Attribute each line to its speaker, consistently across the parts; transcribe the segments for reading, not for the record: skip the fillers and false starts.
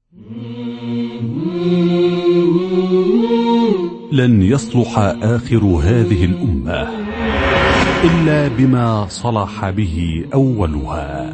Speaker 1: لن يصلح آخر هذه الأمة إلا بما صلح به أولها.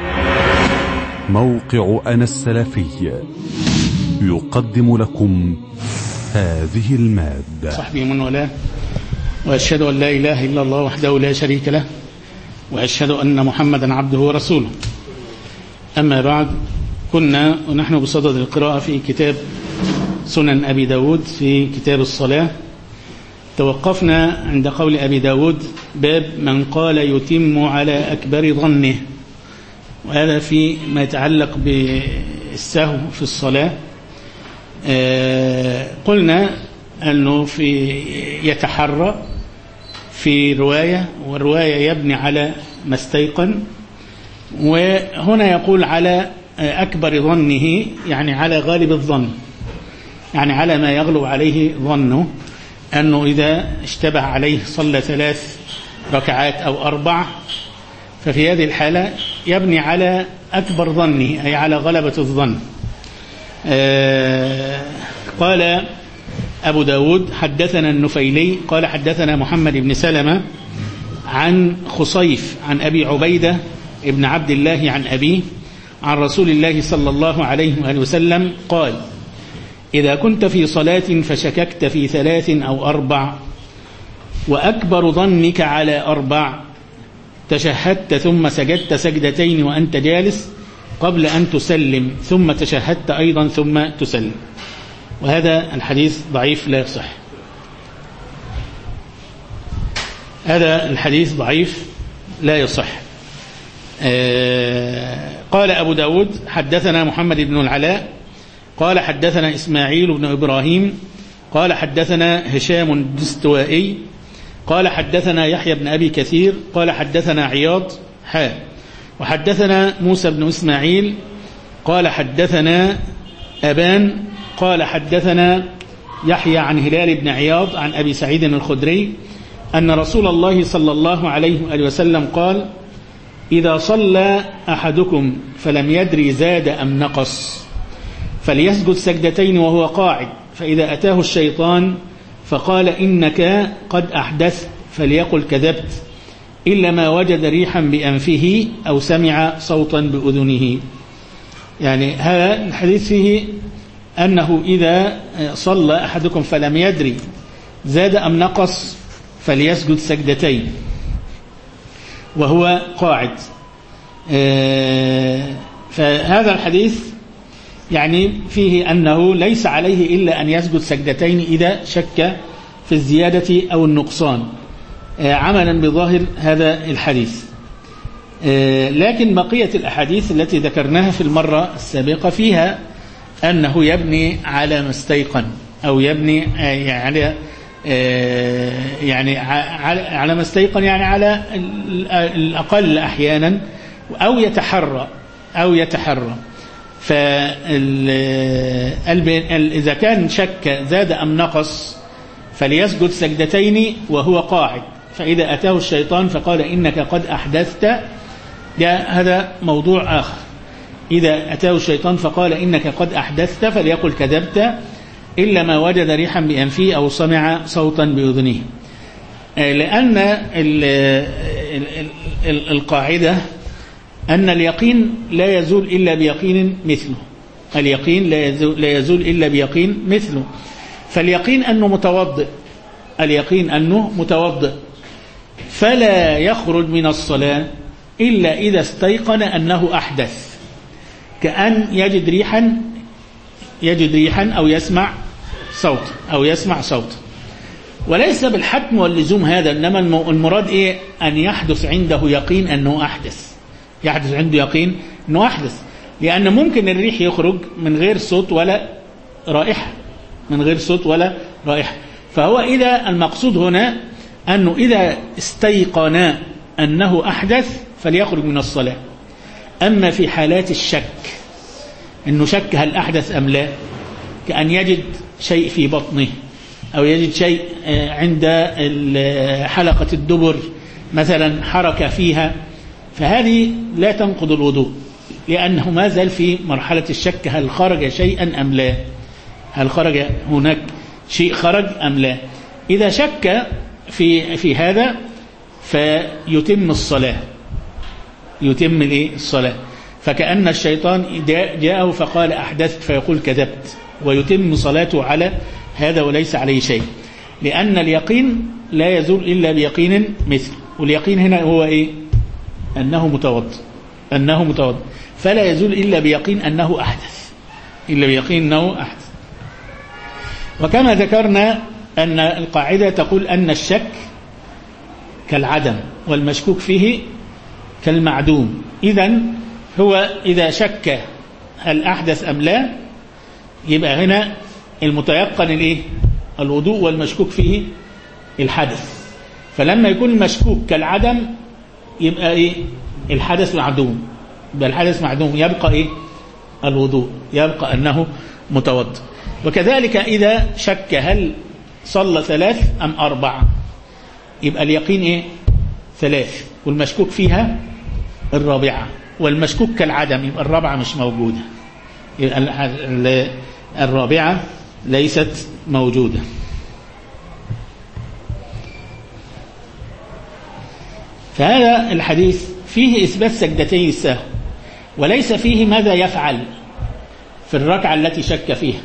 Speaker 1: موقع أنا السلفي يقدم لكم هذه المادة.
Speaker 2: صحبه من والاه، وأشهد أن لا إله إلا الله وحده لا شريك له، وأشهد أن محمدا عبده ورسوله. أما بعد، كنا ونحن بصدد القراءة في كتاب سنن أبي داود في كتاب الصلاة. توقفنا عند قول أبي داود: باب من قال يتم على أكبر ظنه، وهذا في ما يتعلق بالسهو في الصلاة. قلنا أنه في يتحرى في رواية، والرواية يبني على ما استيقن، وهنا يقول على أكبر ظنه، يعني على غالب الظن، يعني على ما يغلب عليه ظنه، أنه إذا اشتبه عليه صلى 3 ركعات أو 4، ففي هذه الحالة يبني على أكبر ظنه، أي على غلبة الظن. قال أبو داود: حدثنا النفيلي قال حدثنا محمد بن سلمة عن خصيف عن أبي عبيدة ابن عبد الله عن أبيه عن رسول الله صلى الله عليه وآله وسلم قال: إذا كنت في صلاة فشككت في 3 أو 4 وأكبر ظنك على 4، تشهدت ثم سجدت سجدتين وأنت جالس قبل أن تسلم، ثم تشهدت أيضا ثم تسلم. وهذا الحديث ضعيف لا يصح. هذا الحديث ضعيف لا يصح. قال أبو داود: حدثنا محمد بن العلاء قال حدثنا إسماعيل بن إبراهيم قال حدثنا هشام الدستوائي قال حدثنا يحيى بن أبي كثير قال حدثنا عياض وحدثنا موسى بن إسماعيل قال حدثنا أبان قال حدثنا يحيى عن هلال بن عياض عن أبي سعيد الخدري أن رسول الله صلى الله عليه وآله وسلم قال: إذا صلى أحدكم فلم يدري زاد أم نقص فليسجد سجدتين وهو قاعد، فإذا أتاه الشيطان فقال إنك قد أحدثت فليقل كذبت، إلا ما وجد ريحا بأنفه أو سمع صوتا بأذنه. يعني هذا الحديث فيه أنه إذا صلى أحدكم فلم يدري زاد أم نقص فليسجد سجدتين وهو قاعد. فهذا الحديث يعني فيه أنه ليس عليه إلا أن يسجد سجدتين إذا شك في الزيادة أو النقصان، عملا بظاهر هذا الحديث. لكن بقية الأحاديث التي ذكرناها في المرة السابقة فيها أنه يبني على ما استيقن، أو يبني يعني على ما استيقن، يعني على الأقل أحيانا، أو يتحرى. فإذا كان شك زاد أم نقص فليسجد سجدتين وهو قاعد، فإذا أتاه الشيطان فقال إنك قد أحدثت، هذا موضوع آخر. إذا أتاه الشيطان فقال إنك قد أحدثت فليقل كذبت، إلا ما وجد ريحا بأنفه أو سمع صوتا بأذنه. لأن القاعدة أن اليقين لا يزول إلا بيقين مثله. اليقين لا يزول إلا بيقين مثله. فاليقين أنه متوضئ، فلا يخرج من الصلاة إلا إذا استيقن أنه أحدث، كأن يجد ريحا أو يسمع صوت. وليس بالحتم واللزوم هذا، إنما المراد إيه؟ أن يحدث عنده يقين أنه أحدث، يحدث عنده يقين أنه أحدث، لأن ممكن الريح يخرج من غير صوت ولا رائحة، فهو إذا المقصود هنا أنه إذا استيقن أنه أحدث فليخرج من الصلاة. أما في حالات الشك، أنه شك هل أحدث أم لا، كأن يجد شيء في بطنه، أو يجد شيء عند حلقة الدبر مثلا حركة فيها، فهذه لا تنقض الوضوء، لأنه ما زال في مرحلة الشك، هل خرج شيئا أم لا، هل خرج هناك شيء خرج أم لا. إذا شك في هذا فيتم الصلاة، يتم الصلاة، فكأن الشيطان جاءه فقال أحدثت فيقول كذبت، ويتم صلاته على هذا وليس عليه شيء، لأن اليقين لا يزول إلا بيقين مثل. واليقين هنا هو إيه؟ أنه متوضئ، فلا يزول إلا بيقين أنه أحدث، إلا بيقين أنه أحدث. وكما ذكرنا أن القاعدة تقول أن الشك كالعدم والمشكوك فيه كالمعدوم. إذن هو إذا شك هل أحدث أم لا يبقى هنا المتيقن الوضوء، والمشكوك فيه الحدث. فلما يكون المشكوك كالعدم يبقى الحدث معدوم، يبقى الحدث معدوم، يبقى الوضوء، يبقى أنه متوضئ. وكذلك إذا شك هل صلى 3 أم 4، يبقى اليقين 3 والمشكوك فيها 4، والمشكوك كالعدم يبقى 4 مش موجودة، يبقى 4 ليست موجودة. فهذا الحديث فيه إثبات سجدتي السهو، وليس فيه ماذا يفعل في الركعة التي شك فيها.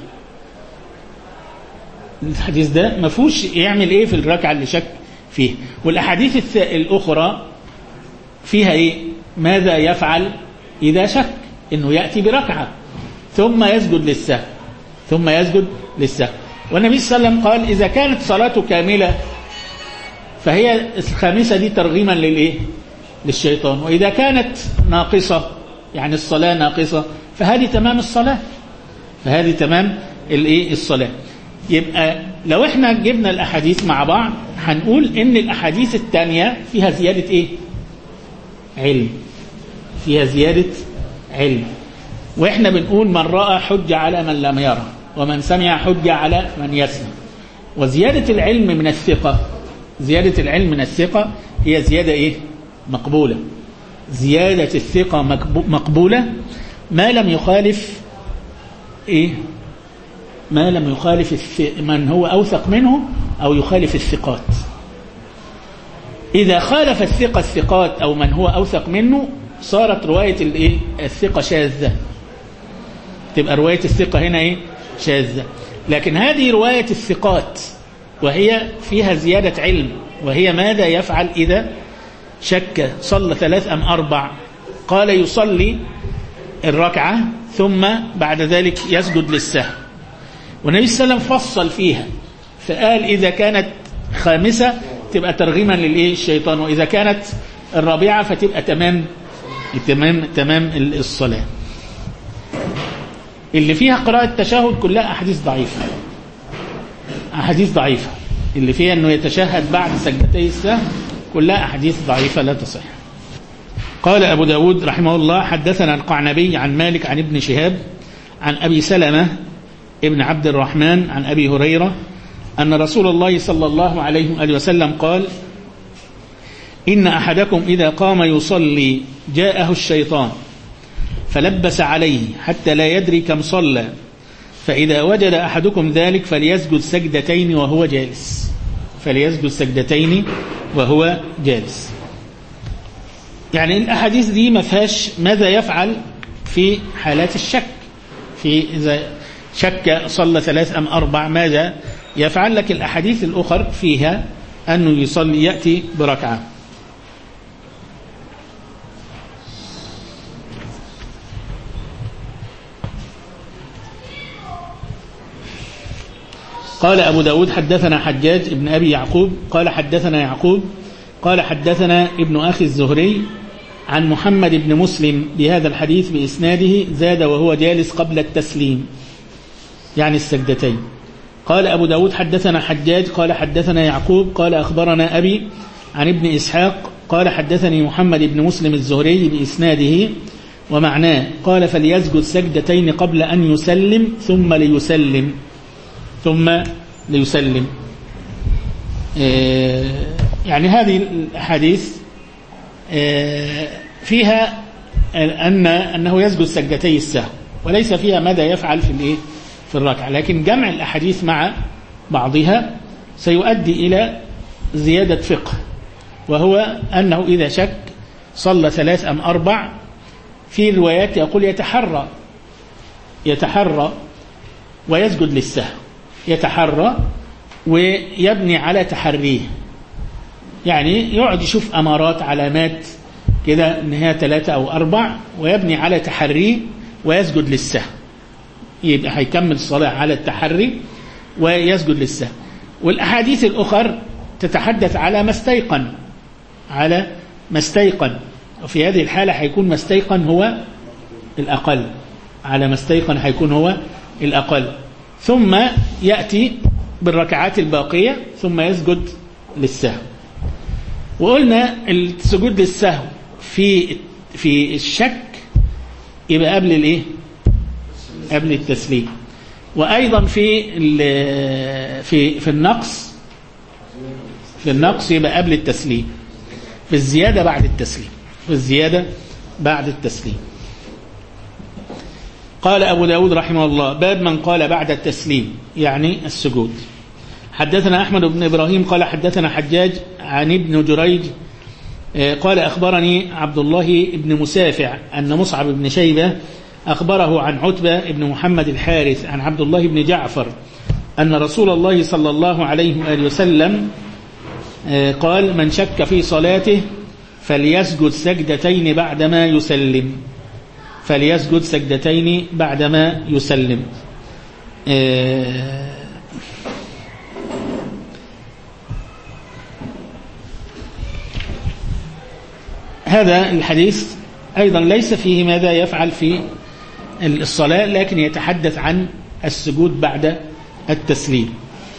Speaker 2: الحديث ده ما فيهوش يعمل في الركعة اللي شك فيها. والأحاديث الأخرى فيها ماذا يفعل إذا شك، إنه يأتي بركعة ثم يسجد للسهو. والنبي صلى الله عليه وسلم قال إذا كانت صلاته كاملة فهي الخامسة دي ترغيما للشيطان، وإذا كانت ناقصة يعني الصلاة ناقصة فهذه تمام الصلاة، فهذه تمام الصلاة. يبقى لو احنا جبنا الأحاديث مع بعض هنقول إن الأحاديث الثانية فيها زيادة علم، فيها زيادة علم. وإحنا بنقول من رأى حجة على من لم يرى، ومن سمع حجة على من يسمع. وزيادة العلم من الثقة، زيادة العلم من الثقة هي زيادة مقبولة. زيادة الثقة مقبولة ما لم يخالف ما لم يخالف من هو أوثق منه أو يخالف الثقات. إذا خالف الثقة الثقات أو من هو أوثق منه صارت رواية الثقة شاذة، تبقى رواية الثقة هنا شاذة. لكن هذه رواية الثقات وهي فيها زيادة علم، وهي ماذا يفعل إذا شك صلى 3 أم 4. قال يصلي الركعة ثم بعد ذلك يسجد للسهو. والنبي صلى الله عليه وسلم فصل فيها فقال إذا كانت خامسة تبقى ترغيما للشيطان، وإذا كانت الرابعة فتبقى تمام الصلاة. اللي فيها قراءة التشهد كلها أحاديث ضعيفة، اللي فيها أنه يتشهد بعد سجدتي السهو كلها أحاديث ضعيفة لا تصح. قال أبو داود رحمه الله حدثنا القعنبي عن مالك عن ابن شهاب عن أبي سلمة ابن عبد الرحمن عن أبي هريرة أن رسول الله صلى الله عليه وسلم قال إن أحدكم إذا قام يصلي جاءه الشيطان فلبس عليه حتى لا يدري كم صلى، فإذا وجد أحدكم ذلك فليسجد سجدتين وهو جالس. يعني الأحاديث دي ما فيهاش ماذا يفعل في حالات الشك، في إذا شك صلى 3 أم 4 ماذا يفعل. لك الأحاديث الأخرى فيها أنه يصلي يأتي بركعة. قال أبو داود حدثنا حجاج ابن أبي يعقوب قال حدثنا يعقوب قال حدثنا ابن أخي الزهري عن محمد بن مسلم بهذا الحديث بإسناده زاد وهو جالس قبل التسليم، يعني السجدتين. قال أبو داود حدثنا حجاج قال حدثنا يعقوب قال أخبرنا أبي عن ابن إسحاق قال حدثني محمد بن مسلم الزهري بإسناده ومعناه قال فليسجد سجدتين قبل أن يسلم ثم ليسلم. يعني هذه الحديث فيها أنه يسجد سجدتي السهو، وليس فيها ماذا يفعل في الركعة، لكن جمع الأحاديث مع بعضها سيؤدي إلى زيادة فقه، وهو أنه إذا شك صلى 3 أم 4. في روايات يقول يتحرى ويسجد للسهو، يتحرى ويبني على تحريه، يعني يقعد يشوف أمارات علامات كده إن هي 3 أو 4 ويبني على تحريه ويسجد للسهو، يبقى هيكمل الصلاة على التحري ويسجد للسهو. والأحاديث الأخر تتحدث على ما استيقن، وفي هذه الحالة هيكون ما استيقن هو الأقل، على ما استيقن هيكون هو الأقل، ثم يأتي بالركعات الباقية ثم يسجد للسهو. وقلنا السجود للسهو في الشك يبقى قبل قبل التسليم، وأيضا في النقص يبقى قبل التسليم، في الزيادة بعد التسليم. قال أبو داود رحمه الله: باب من قال بعد التسليم يعني السجود. حدثنا أحمد بن إبراهيم قال حدثنا حجاج عن ابن جريج قال أخبرني عبد الله بن مسافع أن مصعب بن شيبة أخبره عن عتبة بن محمد الحارث عن عبد الله بن جعفر أن رسول الله صلى الله عليه وآله وسلم قال: من شك في صلاته فليسجد سجدتين بعدما يسلم. هذا الحديث أيضا ليس فيه ماذا يفعل في الصلاة، لكن يتحدث عن السجود بعد التسليم.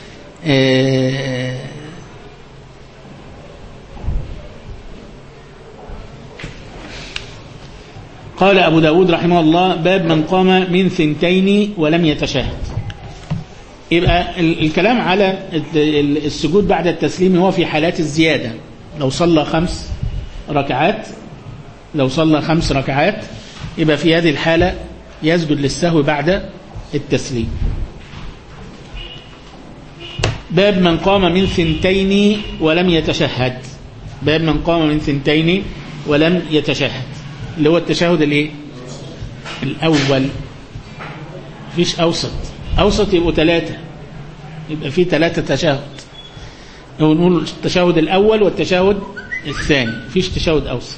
Speaker 2: قال أبو داود رحمه الله: باب من قام من 2 ولم يتشهد. يبقى الكلام على السجود بعد التسليم هو في حالات الزيادة، لو صلى 5 ركعات يبقى في هذه الحالة يسجد للسهو بعد التسليم. باب من قام من 2 ولم يتشهد. باب من قام من 2 ولم يتشهد، اللي هو التشهد الأول، مفيش أوسط يبقوا 3، يبقى في 3 تشهد، نقول التشهد الأول والتشهد الثاني، مفيش تشهد أوسط.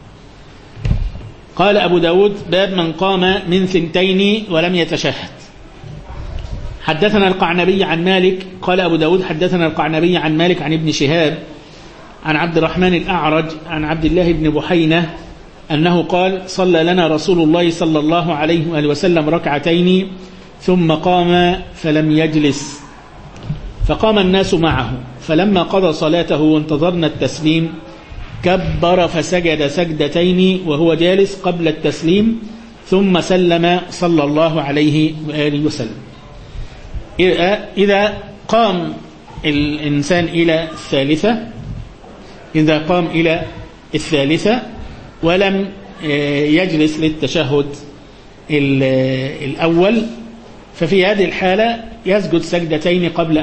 Speaker 2: قال أبو داود: باب من قام من 2 ولم يتشهد. حدثنا القعنبي عن مالك. قال أبو داود: حدثنا القعنبي عن مالك عن ابن شهاب عن عبد الرحمن الأعرج عن عبد الله بن بحينة أنه قال: صلى لنا رسول الله صلى الله عليه وآله وسلم 2 ثم قام فلم يجلس، فقام الناس معه، فلما قضى صلاته وانتظرنا التسليم كبر فسجد 2 وهو جالس قبل التسليم، ثم سلم صلى الله عليه وآله وسلم. إذا قام الإنسان إلى الثالثة ولم يجلس للتشهد الأول، ففي هذه الحالة يسجد 2 قبل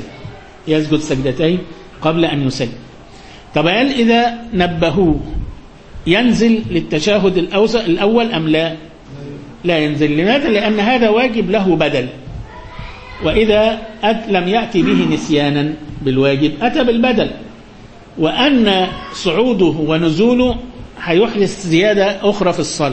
Speaker 2: أن يسلم. طب هل إذا نبهوه ينزل للتشهد الأول أم لا؟ لا ينزل. لماذا؟ لأن هذا واجب له بدل، وإذا لم يأتي به نسيانا بالواجب أتى بالبدل، وأن صعوده ونزوله هيحدث زيادة أخرى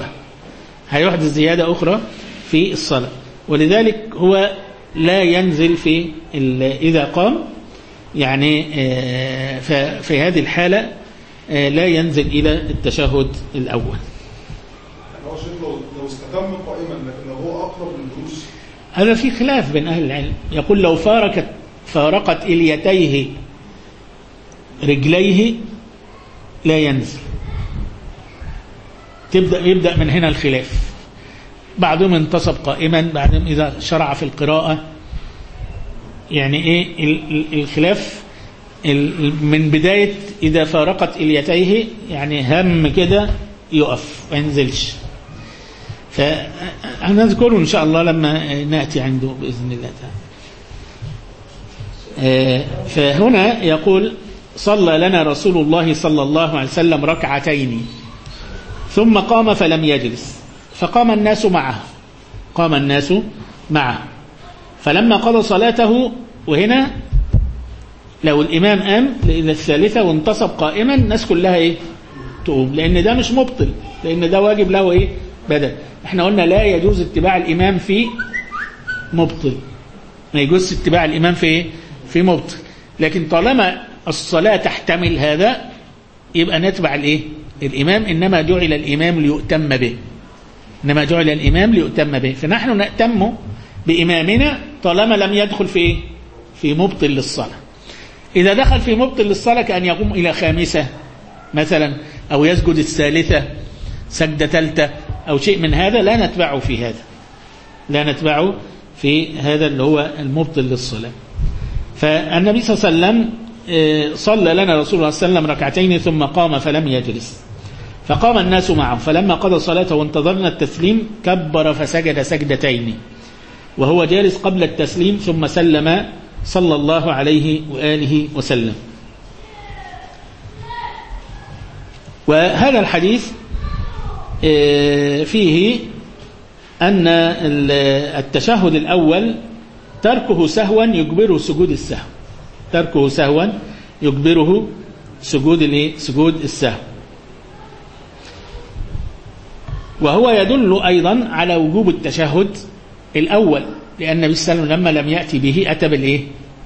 Speaker 2: في الصلاة، ولذلك هو لا ينزل إذا قام، يعني في هذه الحالة لا ينزل إلى التشهد الأول.
Speaker 3: لو استتم قائما لكن لو هو أقرب للجلوس،
Speaker 2: هذا في خلاف بين أهل العلم. يقول لو فارقت إليتيه رجليه لا ينزل. يبدأ من هنا الخلاف. بعضهم انتصب قائما، بعضهم إذا شرع في القراءة. يعني الخلاف من بداية إذا فارقت إليتيه، يعني هم كده يقف ما ينزلش. فهنذكره إن شاء الله لما نأتي عنده بإذن الله تعالى. فهنا يقول صلى لنا رسول الله صلى الله عليه وسلم ركعتين ثم قام فلم يجلس فقام الناس معه. قام الناس معه فلما قضى صلاته، وهنا لو الإمام قام إلى الثالثة وانتصب قائما الناس كلها إيه؟ تقوم، لأن ده مش مبطل، لأن ده واجب له إيه؟ بدل. احنا قلنا لا يجوز اتباع الإمام في مبطل، ما يجوز اتباع الإمام في إيه؟ في مبطل، لكن طالما الصلاة تحتمل هذا يبقى نتبع الإيه؟ الإمام. إنما جعل الإمام ليؤتم به، إنما جعل الإمام ليؤتم به، فنحن نأتم بإمامنا طالما لم يدخل في إيه؟ في مبطل للصلاة. إذا دخل في مبطل للصلاة كأن يقوم إلى خامسة مثلا أو يسجد الثالثة سجدة ثالثة أو شيء من هذا لا نتبعه في هذا، لا نتبعه في هذا اللي هو المبطل للصلاة. فالنبي صلى الله عليه وسلم صلى لنا رسول الله صلى الله عليه وسلم ركعتين ثم قام فلم يجلس فقام الناس معه فلما قضى صلاته وانتظرنا التسليم كبر فسجد سجدتين وهو جالس قبل التسليم ثم سلم صلى الله عليه وآله وسلم. وهذا الحديث فيه أن التشهد الأول تركه سهوا يجبره سجود السهو، تركه سهوا يجبره سجود السهو. وهو يدل أيضا على وجوب التشهد الأول، لأن النبي صلى الله عليه وسلم لما لم يأتي به أتى بالإيه؟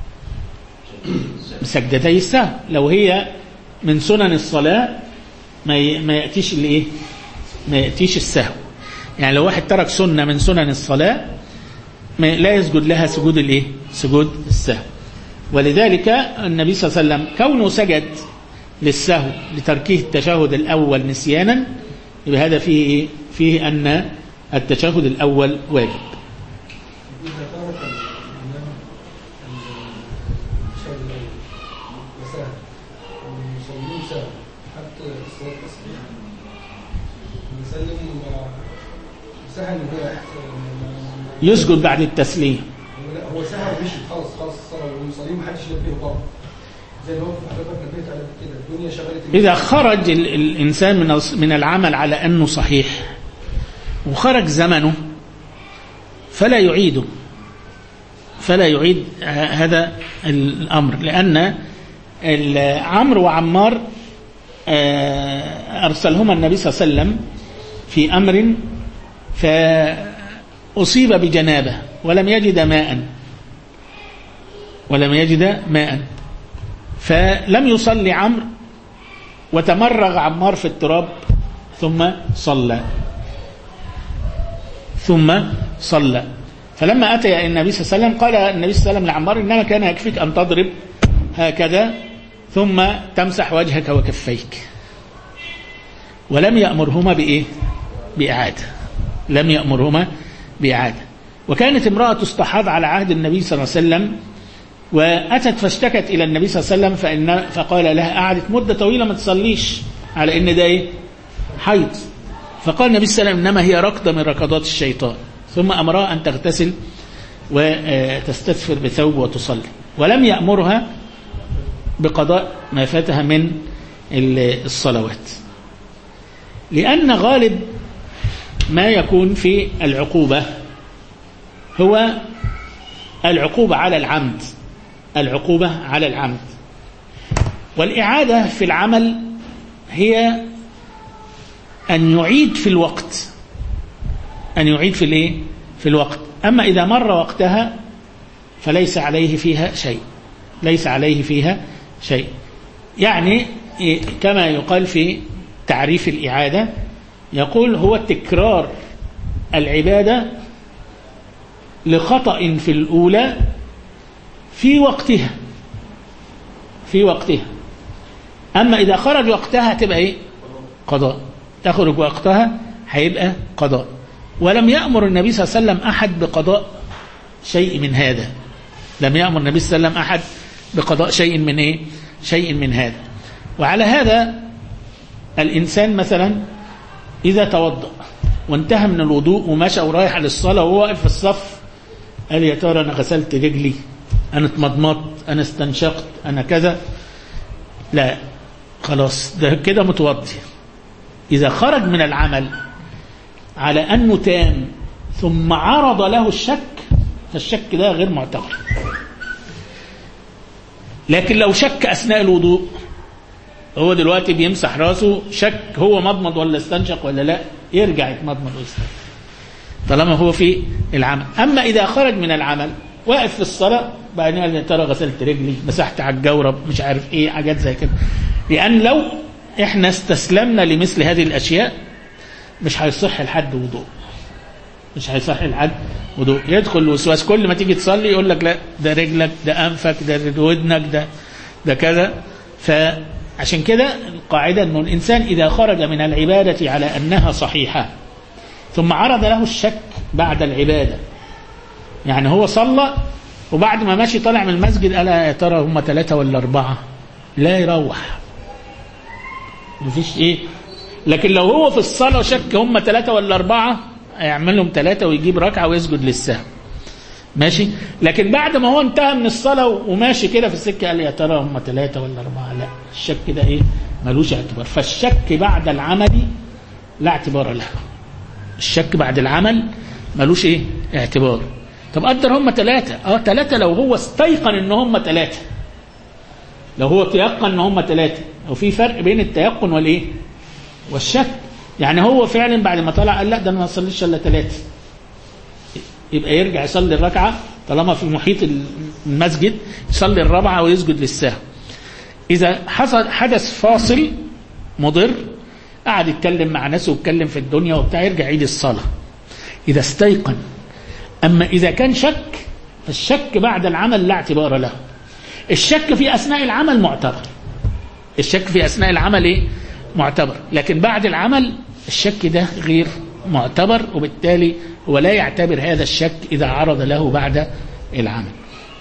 Speaker 2: بسجدتي السهو. لو هي من سنن الصلاة ما يأتيش الإيه؟ ما يأتيش السهو. يعني لو واحد ترك سنة من سنن الصلاة لا يسجد لها سجود الإيه؟ سجود السهو. ولذلك النبي صلى الله عليه وسلم كونه سجد للسهو لتركه التشهد الأول نسيانا، يبقى هذا فيه إيه؟ فيه أن التشهد الأول واجب. يسجد بعد التسليم.
Speaker 3: هو سهل مشي خلاص الصلاه والمصلين ما حدش ينبهه طبعا زي ما حضرتك نبهت على كده الدنيا شغلت.
Speaker 2: اذا خرج الانسان من العمل على انه صحيح وخرج زمنه فلا يعيد هذا الامر، لان عمرو وعمار ارسلهما النبي صلى الله عليه وسلم في امر فأصيب بجنابه ولم يجد ماء فلم يصلي عمرو وتمرغ عمار في التراب ثم صلى. فلما أتى النبي صلى الله عليه وسلم قال النبي صلى الله عليه وسلم لعمار إنما كان يكفيك أن تضرب هكذا ثم تمسح وجهك وكفيك، ولم يأمرهما بإعادة، لم يأمرهما بإعادة. وكانت امرأة تستحاض على عهد النبي صلى الله عليه وسلم وأتت فاشتكت إلى النبي صلى الله عليه وسلم فقال لها قعدت مدة طويلة ما تصليش على إن ده حيض، فقال النبي صلى الله عليه وسلم إنما هي ركضة من ركضات الشيطان، ثم أمرها أن تغتسل وتستثفر بثوب وتصلي، ولم يأمرها بقضاء ما فاتها من الصلوات، لأن غالب ما يكون في العقوبة هو العقوبة على العمد، والإعادة في العمل هي أن يعيد في الوقت، في الوقت. أما إذا مر وقتها فليس عليه فيها شيء، يعني كما يقال في تعريف الإعادة يقول هو تكرار العبادة لخطأ في الأولى في وقتها. أما إذا خرج وقتها تبقى قضاء، تخرج وقتها هيبقى قضاء. ولم يأمر النبي صلى الله عليه وسلم أحد بقضاء شيء من هذا، لم يأمر النبي صلى الله عليه وسلم أحد بقضاء شيء من هذا. وعلى هذا الإنسان مثلا إذا توضأ وانتهى من الوضوء ومشى ورايح للصلاة وهو واقف في الصف، قال يا ترى أنا غسلت رجلي، أنا اتمضمضت، أنا استنشقت، أنا كذا، لا خلاص ده كده متوضي. إذا خرج من العمل على أنه تام ثم عرض له الشك، فالشك ده غير معتبر. لكن لو شك أثناء الوضوء، هو دلوقتي بيمسح راسه، شك هو مضمض ولا استنشق ولا لا، يرجع يتمضمض ويستنشق طالما هو في العمل. أما إذا خرج من العمل واقف في الصلاة بعدين قال يا ترى غسلت رجلي، مسحت على الجورب، مش عارف ايه، حاجات زي كده. لأن لو احنا استسلمنا لمثل هذه الأشياء مش هيصح لحد وضوء، مش هيصح لحد وضوء. يدخل الوسواس كل ما تيجي تصلي يقول لك لا ده رجلك، ده أنفك، ده ودنك، ده كذا. فعشان كده القاعدة أنه الإنسان إذا خرج من العبادة على أنها صحيحة ثم عرض له الشك بعد العبادة، يعني هو صلى وبعد ما ماشي طالع من المسجد قال يا ترى هم 3 ولا 4، لا يروح، مفيش ايه. لكن لو هو في الصلاة وشك هم 3 ولا 4 هيعملهم 3 ويجيب ركعة ويسجد للسهو، ماشي. لكن بعد ما هو انتهى من الصلاة وماشي كده في السكة قال يا ترى هم 3 ولا 4، لا، الشك ده ايه، ملوش اعتبار. فالشك بعد العمل لا اعتبار له، الشك بعد العمل ملوش ايه اعتبار. طب قدر هم 3، 3 لو هو استيقن ان هم 3، لو هو تيقن ان هم 3، وفي فرق بين التيقن والايه والشك. يعني هو فعلا بعد ما طلع قال لا ده انا ما اصليش الا 3، يبقى يرجع يصلي الركعه طالما في محيط المسجد، يصلي الرابعه ويسجد للسهو. اذا حدث فاصل مضر، قعد يتكلم مع ناس ويتكلم في الدنيا وبتاع، يرجع يعيد الصلاه اذا استيقن. أما إذا كان شك، فالشك بعد العمل لا اعتبار له. الشك في أثناء العمل معتبر، الشك في أثناء العمل إيه؟ معتبر، لكن بعد العمل الشك ده غير معتبر، وبالتالي هو لا يعتبر هذا الشك إذا عرض له بعد العمل.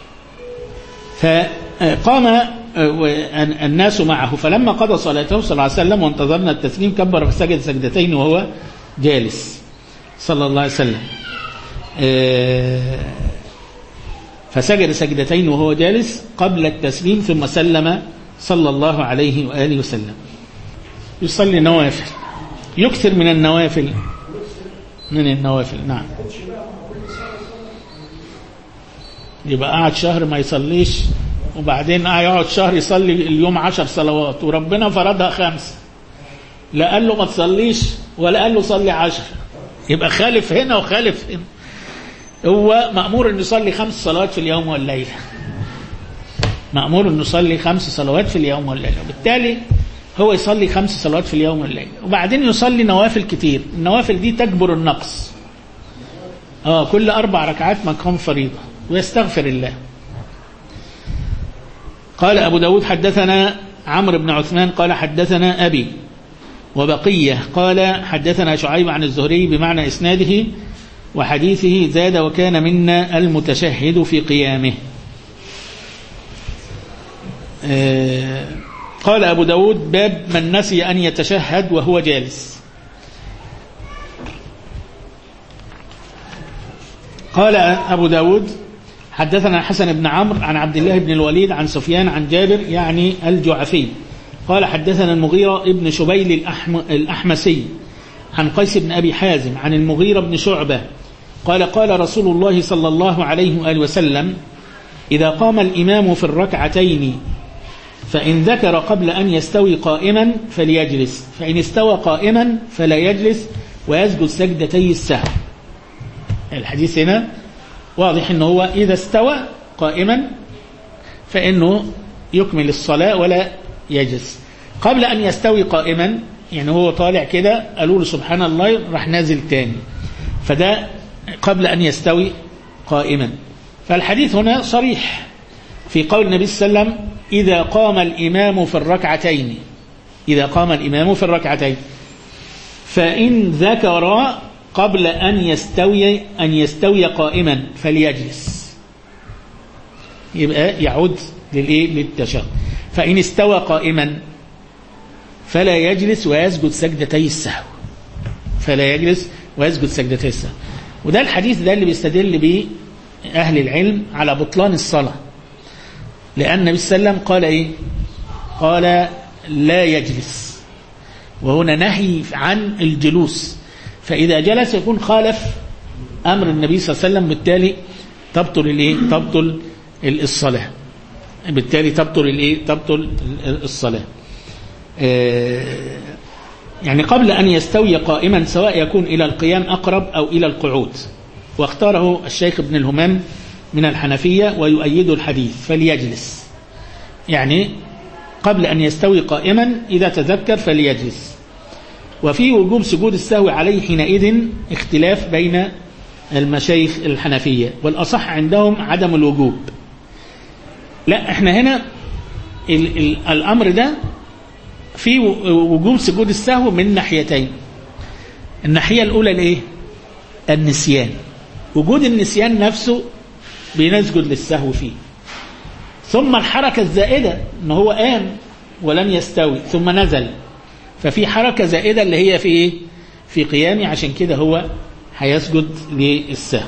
Speaker 2: فقام الناس معه، فلما قضى صلاته صلى الله عليه وسلم وانتظرنا التسليم كبر فسجد سجدتين وهو جالس صلى الله عليه وسلم. فسجد سجدتين وهو جالس قبل التسليم ثم سلم صلى الله عليه وآله وسلم. يصلي نوافل، يكثر من النوافل، نعم. يبقى قاعد شهر ما يصليش، وبعدين يقعد شهر يصلي اليوم 10 صلوات وربنا فرضها 5، لا قال له ما تصليش ولا قال له صلي 10، يبقى خالف هنا وخالف هنا. هو مأمور أن يصلي 5 صلوات في اليوم والليلة، مأمور أن يصلي 5 صلوات في اليوم والليلة، وبالتالي هو يصلي 5 صلوات في اليوم والليلة، وبعدين يصلي نوافل كتير. النوافل دي تجبر النقص، كل 4 ركعات مقام فريضة، ويستغفر الله. قال أبو داود حدثنا عمرو بن عثمان قال حدثنا أبي وبقية قال حدثنا شعيب عن الزهري بمعنى إسناده، وحديثه زاد وكان منا المتشهد في قيامه. قال أبو داود باب من نسي أن يتشهد وهو جالس. قال أبو داود حدثنا حسن بن عمرو عن عبد الله بن الوليد عن سفيان عن جابر يعني الجعفي قال حدثنا المغيرة ابن شبيل الأحمسي عن قيس بن أبي حازم عن المغيرة بن شعبة قال قال رسول الله صلى الله عليه وآله وسلم إذا قام الإمام في الركعتين فإن ذكر قبل أن يستوي قائما فليجلس، فإن استوى قائما فلا يجلس ويسجد سجدتي السهو. الحديث هنا واضح أنه هو إذا استوى قائما فإنه يكمل الصلاة ولا يجلس. قبل أن يستوي قائما يعني هو طالع كده قالوا له سبحان الله راح نازل تاني، فده قبل أن يستوي قائما. فالحديث هنا صريح في قول النبي صلى الله عليه وسلم إذا قام الإمام في الركعتين، إذا قام الإمام في الركعتين فإن ذكر قبل أن يستوي قائما فليجلس، يبقى يعود للتشهد. فإن استوى قائما فلا يجلس ويسجد سجدتي السهو. فلا يجلس ويسجد سجدتي السهو. وده الحديث ده اللي بيستدل به أهل العلم على بطلان الصلاة، لأن النبي صلى الله عليه وسلم قال إيه؟ قال لا يجلس، وهنا نهي عن الجلوس، فإذا جلس يكون خالف أمر النبي صلى الله عليه وسلم، بالتالي تبطل الإيه؟ تبطل الصلاة، بالتالي تبطل الإيه؟ تبطل الصلاة. يعني قبل أن يستوي قائما، سواء يكون إلى القيام أقرب أو إلى القعود، واختاره الشيخ ابن الهمام من الحنفية ويؤيد الحديث فليجلس، يعني قبل أن يستوي قائما إذا تذكر فليجلس. وفي وجوب سجود السهو عليه حينئذ اختلاف بين المشايخ الحنفية، والأصح عندهم عدم الوجوب. لا، احنا هنا الأمر ده في وجوب سجود السهو من ناحيتين. الناحية الأولى الإيه؟ النسيان، وجود النسيان نفسه بنسجد للسهو فيه، ثم الحركة الزائدة ان هو قام ولم يستوي ثم نزل، ففي حركة زائدة اللي هي في ايه؟ في قيامي، عشان كده هو هيسجد للسهو.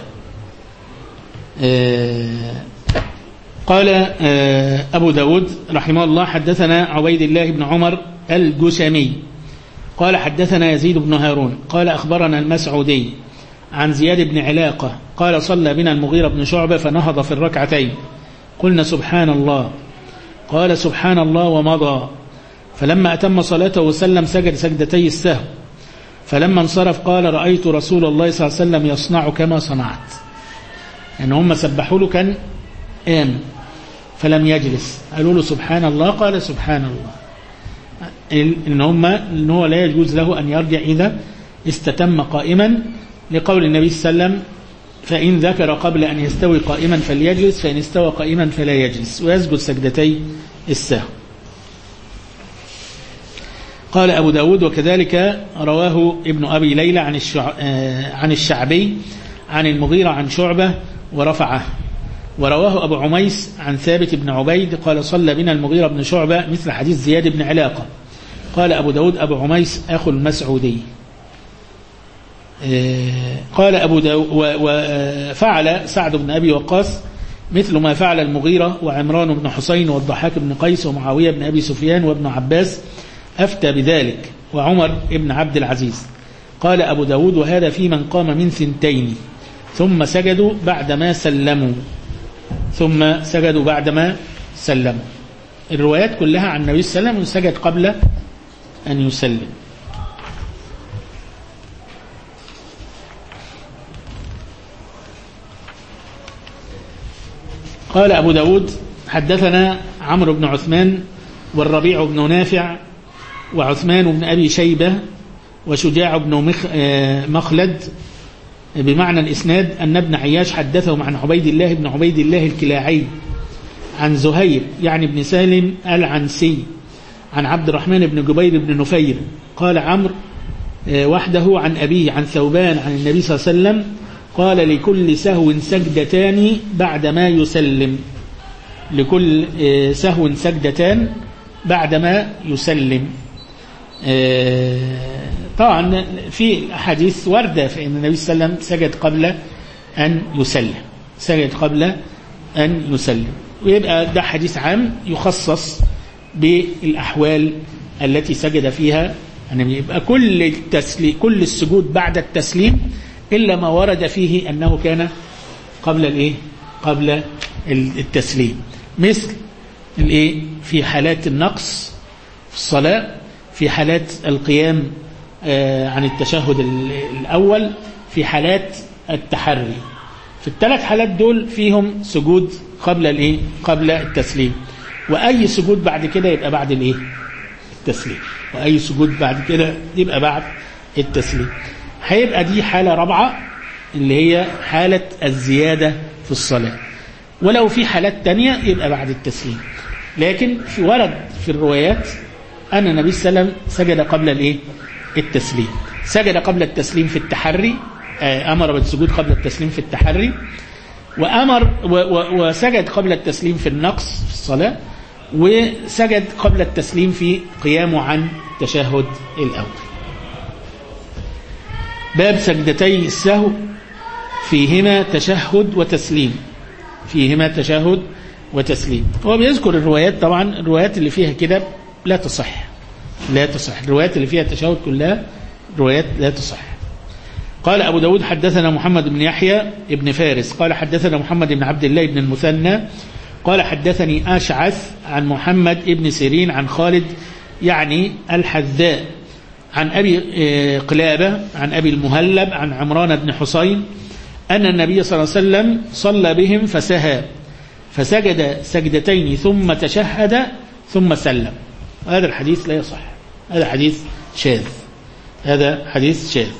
Speaker 2: قال أبو داود رحمه الله حدثنا عبيد الله بن عمر الجشمي قال حدثنا يزيد بن هارون قال أخبرنا المسعودي عن زياد بن علاقة قال صلى بنا المغيرة بن شعبة فنهض في الركعتين، قلنا سبحان الله، قال سبحان الله ومضى، فلما أتم صلاته وسلم سجد سجدتي السهو، فلما انصرف قال رأيت رسول الله صلى الله عليه وسلم يصنع كما صنعت، يعني هم سبحوا له كان قام فلم يجلس، قالوا له سبحان الله قال سبحان الله، إن هو لا يجوز له أن يرجع إذا استتم قائما، لقول النبي صلى الله عليه وسلم فإن ذكر قبل أن يستوي قائما فليجلس، فإن استوى قائما فلا يجلس، ويسجد سجدتي السهو. قال أبو داود وكذلك رواه ابن أبي ليلى عن الشعبي عن المغيرة عن شعبة ورفعه، ورواه أبو عميس عن ثابت بن عبيد قال صلى بنا المغيرة بن شعبة مثل حديث زياد بن علاقة. قال أبو داود أبو عميس أخو المسعودي. قال أبو داود وفعل سعد بن أبي وقاص مثل ما فعل المغيرة وعمران بن حسين والضحاك بن قيس ومعاوية بن أبي سفيان وابن عباس أفتى بذلك، وعمر بن عبد العزيز. قال أبو داود وهذا في من قام من ثنتين ثم سجدوا بعدما سلموا، ثم سجدوا بعدما سلموا. الروايات كلها عن النبي صلى الله عليه وسلم سجد قبل أن يسلم. قال أبو داود حدثنا عمرو بن عثمان والربيع بن نافع وعثمان بن أبي شيبة وشجاع بن مخلد بمعنى الإسناد أن ابن عياش حدثهم عن عبيد الله بن عبيد الله الكلاعي عن زهير يعني بن سالم العنسي عن عبد الرحمن بن جبير بن نفير. قال عمرو وحده عن أبيه عن ثوبان عن النبي صلى الله عليه وسلم قال لكل سهو سجدتان بعدما يسلم، لكل سهو سجدتان بعدما يسلم. طبعا في حديث وردة في أن النبي صلى الله عليه وسلم سجد قبل أن يسلم، سجد قبل أن يسلم، ويبقى ده حديث عام يخصص بالأحوال التي سجد فيها النبي. يبقى كل السجود بعد التسليم إلا ما ورد فيه أنه كان قبل الإيه؟ قبل التسليم، مثل الإيه؟ في حالات النقص في الصلاة، في حالات القيام عن التشهد الأول، في حالات التحري. في الثلاث حالات دول فيهم سجود قبل الإيه؟ قبل التسليم، وأي سجود بعد كده يبقى بعد الإيه؟ التسليم، وأي سجود بعد كده يبقى بعد التسليم. هيبقى دي حالة رابعة اللي هي حالة الزيادة في الصلاة، ولو في حالات تانية يبقى بعد التسليم. لكن في ورد في الروايات أن النبي صلى الله عليه وسلم سجد قبل الإيه؟ التسليم، سجد قبل التسليم في التحري، أمر بالسجود قبل التسليم في التحري، وأمر وسجد قبل التسليم في النقص في الصلاة، وسجد قبل التسليم في قيامه عن التشهد الأول. باب سجدتي السهو فيهما تشهد وتسليم. فيهما تشهد وتسليم. هو بيذكر الروايات، طبعا الروايات اللي فيها كده لا تصح، لا تصح. الروايات اللي فيها تشهد كلها روايات لا تصح. قال أبو داود حدثنا محمد بن يحيى ابن فارس قال حدثنا محمد بن عبد الله بن المثنى قال حدثني أشعث عن محمد ابن سيرين عن خالد يعني الحذاء عن أبي قلابة عن أبي المهلب عن عمران بن حسين أن النبي صلى الله عليه وسلم صلى بهم فسهى فسجد سجدتين ثم تشهد ثم سلم. هذا الحديث لا يصح، هذا حديث شاذ، هذا حديث شاذ.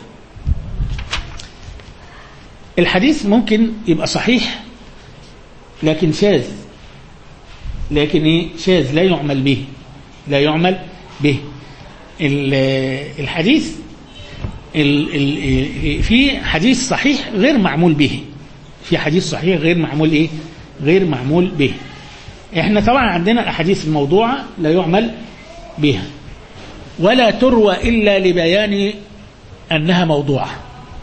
Speaker 2: الحديث ممكن يبقى صحيح لكن شاذ، لكن ايه؟ شاذ لا يعمل به، لا يعمل به. الحديث في حديث صحيح غير معمول به، في حديث صحيح غير معمول ايه؟ غير معمول به. احنا طبعا عندنا الاحاديث الموضوعة لا يعمل بها ولا تروى الا لبيان انها موضوعة.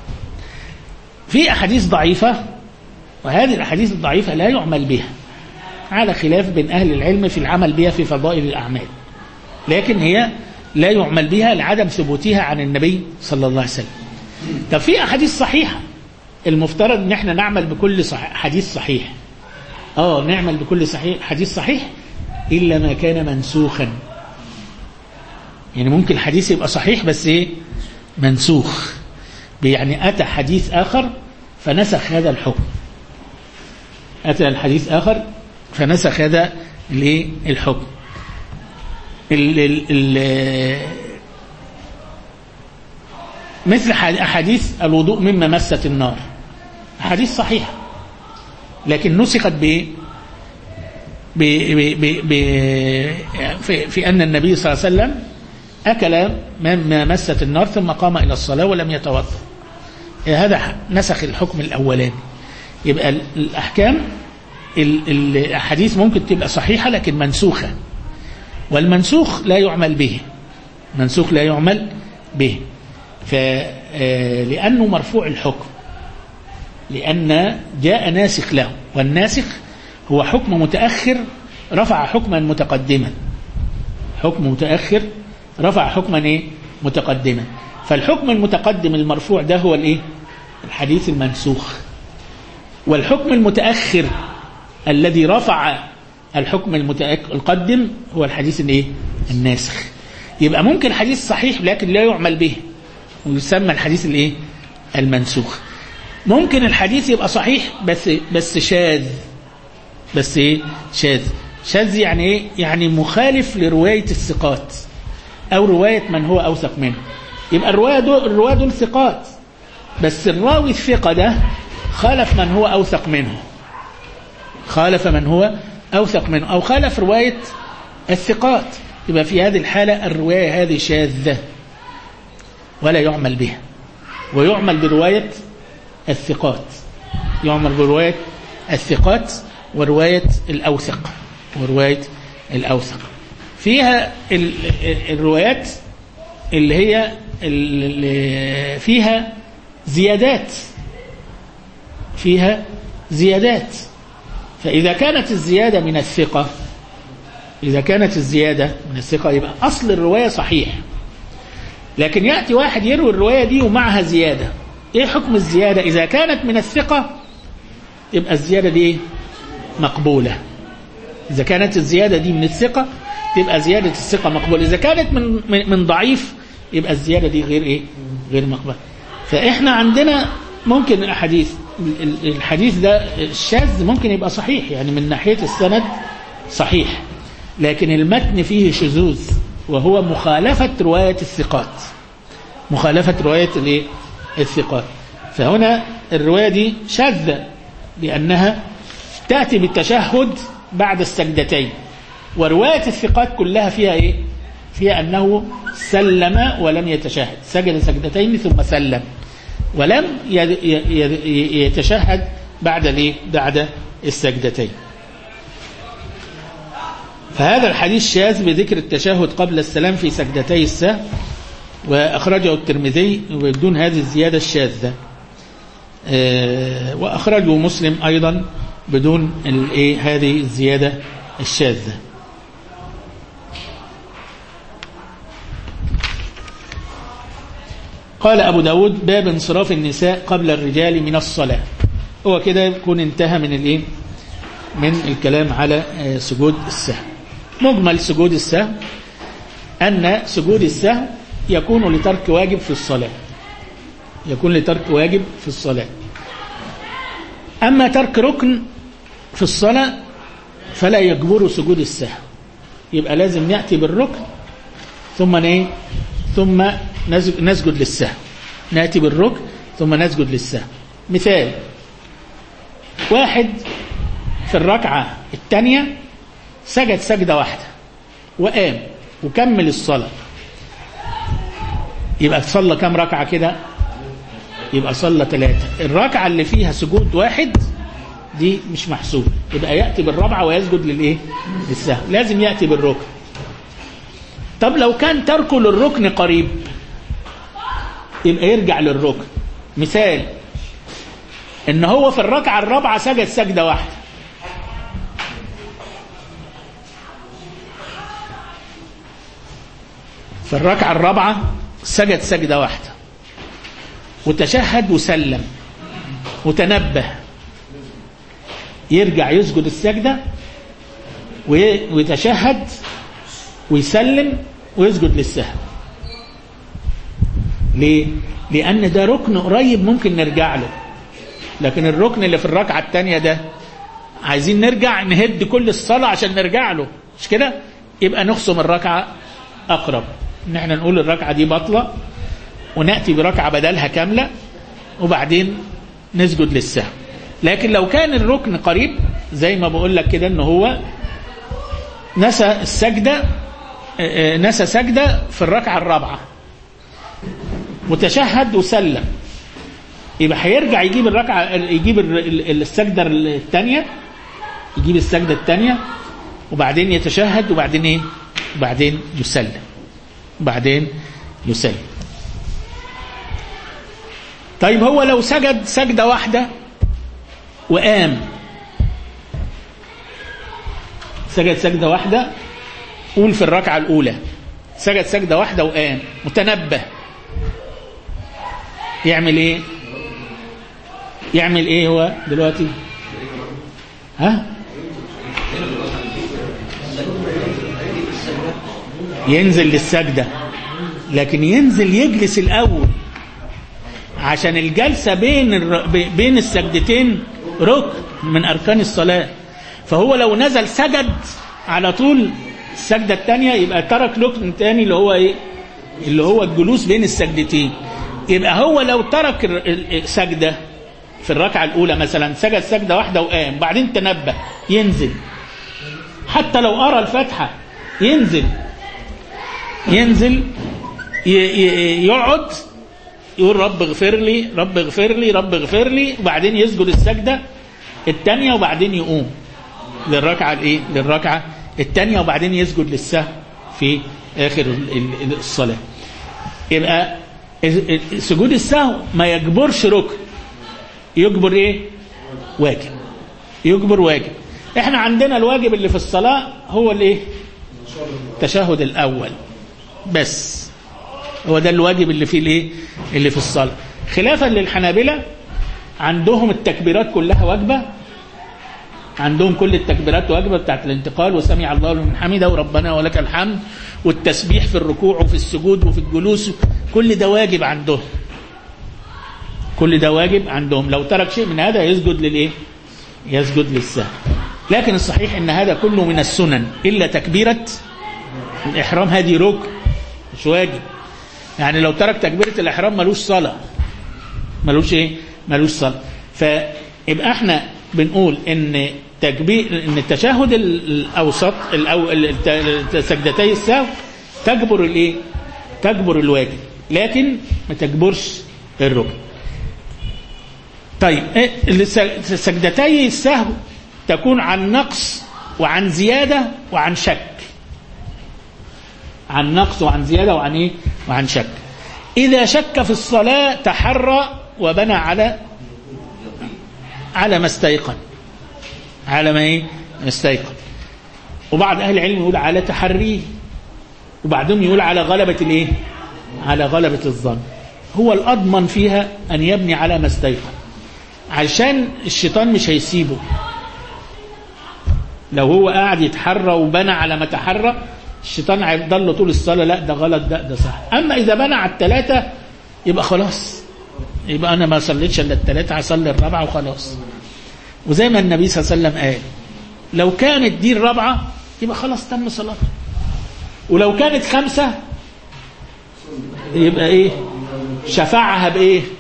Speaker 2: في احاديث ضعيفة وهذه الاحاديث الضعيفة لا يعمل بها، على خلاف بين اهل العلم في العمل بها في فضائل الاعمال، لكن هي لا يعمل بها لعدم ثبوتها عن النبي صلى الله عليه وسلم. طب في احاديث صحيحة المفترض ان احنا نعمل بكل حديث صحيح، نعمل بكل حديث صحيح الا ما كان منسوخا. يعني ممكن الحديث يبقى صحيح بس ايه؟ منسوخ، يعني اتى حديث اخر فنسخ هذا الحكم، اتى الحديث اخر فنسخ هذا الحكم. مثل أحاديث الوضوء مما مست النار، أحاديث صحيحة لكن نسخت في أن النبي صلى الله عليه وسلم أكل مما مست النار ثم قام إلى الصلاة ولم يتوضأ. هذا نسخ الحكم الأولاني. يبقى الأحكام الأحاديث ممكن تبقى صحيحة لكن منسوخة، والمنسوخ لا يعمل به، منسوخ لا يعمل به لأنه مرفوع الحكم، لأن جاء ناسخ له، والناسخ هو حكم متأخر رفع حكما متقدما، حكم متأخر رفع حكما متقدما. فالحكم المتقدم المرفوع ده هو الحديث المنسوخ، والحكم المتأخر الذي رفع الحكم المتقدم هو الحديث الناسخ. يبقى ممكن حديث صحيح لكن لا يعمل به ويسمى الحديث المنسوخ. ممكن الحديث يبقى صحيح بس شاذ، بس شاذ يعني يعني مخالف لرواية الثقات او رواية من هو اوثق منه. يبقى الرواية دول ثقات بس الراوي الثقة ده خالف من هو اوثق منه، خالف من هو أوثق منه أو خالف رواية الثقات. يبقى في هذه الحالة الرواية هذه شاذة ولا يعمل بها، ويعمل برواية الثقات، يعمل برواية الثقات ورواية الأوثق، ورواية الأوثق. فيها الروايات اللي هي اللي فيها زيادات، فيها زيادات. فإذا كانت الزيادة من الثقة، إذا كانت الزيادة من الثقة يبقى أصل الرواية صحيح، لكن يأتي واحد يروي الرواية دي ومعها زيادة. إيه حكم الزيادة؟ إذا كانت من الثقة يبقى الزيادة دي مقبولة، إذا كانت الزيادة دي من الثقة تبقى زيادة الثقة مقبولة، إذا كانت من ضعيف يبقى الزيادة دي غير مقبولة. فإحنا عندنا ممكن الحديث ده الشاذ ممكن يبقى صحيح، يعني من ناحية السند صحيح، لكن المتن فيه شذوذ وهو مخالفة رواية الثقات، مخالفة رواية الثقات. فهنا الرواية دي شاذة لأنها تأتي بالتشهد بعد السجدتين، ورواية الثقات كلها فيها فيها أنه سلم ولم يتشهد، سجد سجدتين ثم سلم ولم يتشهد بعد السجدتين. فهذا الحديث شاذ بذكر التشهد قبل السلام في سجدتي السهو، وأخرجه الترمذي بدون هذه الزيادة الشاذة، وأخرجه مسلم أيضا بدون هذه الزيادة الشاذة. قال أبو داود باب انصراف النساء قبل الرجال من الصلاة. هو كده يكون انتهى من الكلام على سجود السهو. مجمل سجود السهو أن سجود السهو يكون لترك واجب في الصلاة، يكون لترك واجب في الصلاة. أما ترك ركن في الصلاة فلا يجبر سجود السهو، يبقى لازم يأتي بالركن ثم نسجد للسهو، نأتي بالركن ثم نسجد للسهو. مثال: واحد في الركعة الثانية سجد سجدة واحدة وقام وكمل الصلاة، يبقى صلى كم ركعة كده؟ يبقى صلى 3. الركعة اللي فيها سجود واحد دي مش محسوبة، يبقى يأتي بالرابعة ويسجد للسهو، لازم يأتي بالركن. طب لو كان تركه للركن قريب يبقى يرجع للركن. مثال: ان هو في الركعة الرابعة سجد سجدة واحدة، في الركعة الرابعة سجد سجدة واحدة وتشهد وسلم وتنبه، يرجع يسجد السجدة ويتشهد ويسلم ويسجد للسهو. ليه؟ لأن ده ركن قريب ممكن نرجع له، لكن الركن اللي في الركعة الثانية ده عايزين نرجع نهد كل الصلاة عشان نرجع له، مش كده؟ يبقى نخصم الركعة أقرب، إن احنا نقول الركعة دي بطلة ونأتي بركعة بدلها كاملة وبعدين نسجد للسهو. لكن لو كان الركن قريب زي ما بقول لك كده، إن هو نسى سجدة في الركعة الرابعة وتشهد وسلم، يبقى هيرجع يجيب السجدة الثانية، يجيب السجدة الثانية وبعدين يتشهد وبعدين وبعدين يسلم. طيب هو لو سجد سجدة واحدة وقام، سجد سجدة واحدة، قول في الركعة الأولى سجد سجدة واحدة وقام متنبه، يعمل ايه هو دلوقتي؟ ينزل للسجدة، لكن ينزل يجلس الأول عشان الجلسة بين السجدتين ركن من أركان الصلاة. فهو لو نزل سجد على طول السجدة الثانية يبقى ترك ركن ثاني اللي هو الجلوس بين السجدتين. يبقى هو لو ترك السجدة في الركعة الأولى مثلا، سجد سجدة واحدة وقام بعدين تنبه، ينزل حتى لو قرأ الفاتحة، ينزل يقعد يقول رب اغفر لي رب اغفر لي رب اغفر لي، وبعدين يسجد السجدة الثانية وبعدين يقوم للركعة الثانية وبعدين يسجد للسهو في آخر الصلاة. يبقى سجود السهو ما يجبرش ركن، يجبر واجب، يجبر واجب. احنا عندنا الواجب اللي في الصلاة هو التشهد الأول بس، هو ده الواجب اللي فيه اللي في الصلاة. خلافا للحنابلة عندهم التكبيرات كلها واجبة، عندهم كل التكبيرات واجبة بتاعت الانتقال وسمع الله لمن حمده وربنا ولك الحمد والتسبيح في الركوع وفي السجود وفي الجلوس، كل ده واجب عندهم، كل ده واجب عندهم. لو ترك شيء من هذا يسجد للسهو. لكن الصحيح ان هذا كله من السنن إلا تكبيرة الإحرام، هذه ركن مش واجب. يعني لو ترك تكبيرة الإحرام ملوش صلاة، ملوش صلاة. فيبقى احنا بنقول ان التشهد الأوسط سجدتي السهو تجبر الواجب لكن ما تجبرش الركن. طيب سجدتي السهو تكون عن نقص وعن زيادة وعن شك، عن نقص وعن زيادة وعن شك. إذا شك في الصلاة تحرى وبنى على ما استيقن، على ما استيقن. وبعض أهل العلم يقول على تحريه، وبعدهم يقول على غلبة على غلبة الظن. هو الأضمن فيها أن يبني على ما استيقن، عشان الشيطان مش هيسيبه. لو هو قاعد يتحرى وبنى على ما تحرى، الشيطان هيفضل له طول الصلاة لا ده غلط ده صح. أما إذا بنى على الثلاثة يبقى خلاص، يبقى أنا ما صليتش إلا الثلاثة، هصلي الرابعة وخلاص. وزي ما النبي صلى الله عليه وسلم قال لو كانت دي الرابعة يبقى خلاص تم صلاته، ولو كانت 5 يبقى شفعها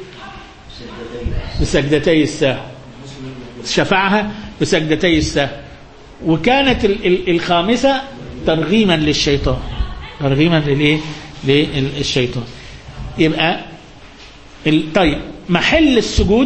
Speaker 2: بسجدتي السهو، شفعها بسجدتي السهو. وكانت الخامسة ترغيما للشيطان، ترغيما للشيطان. يبقى طيب محل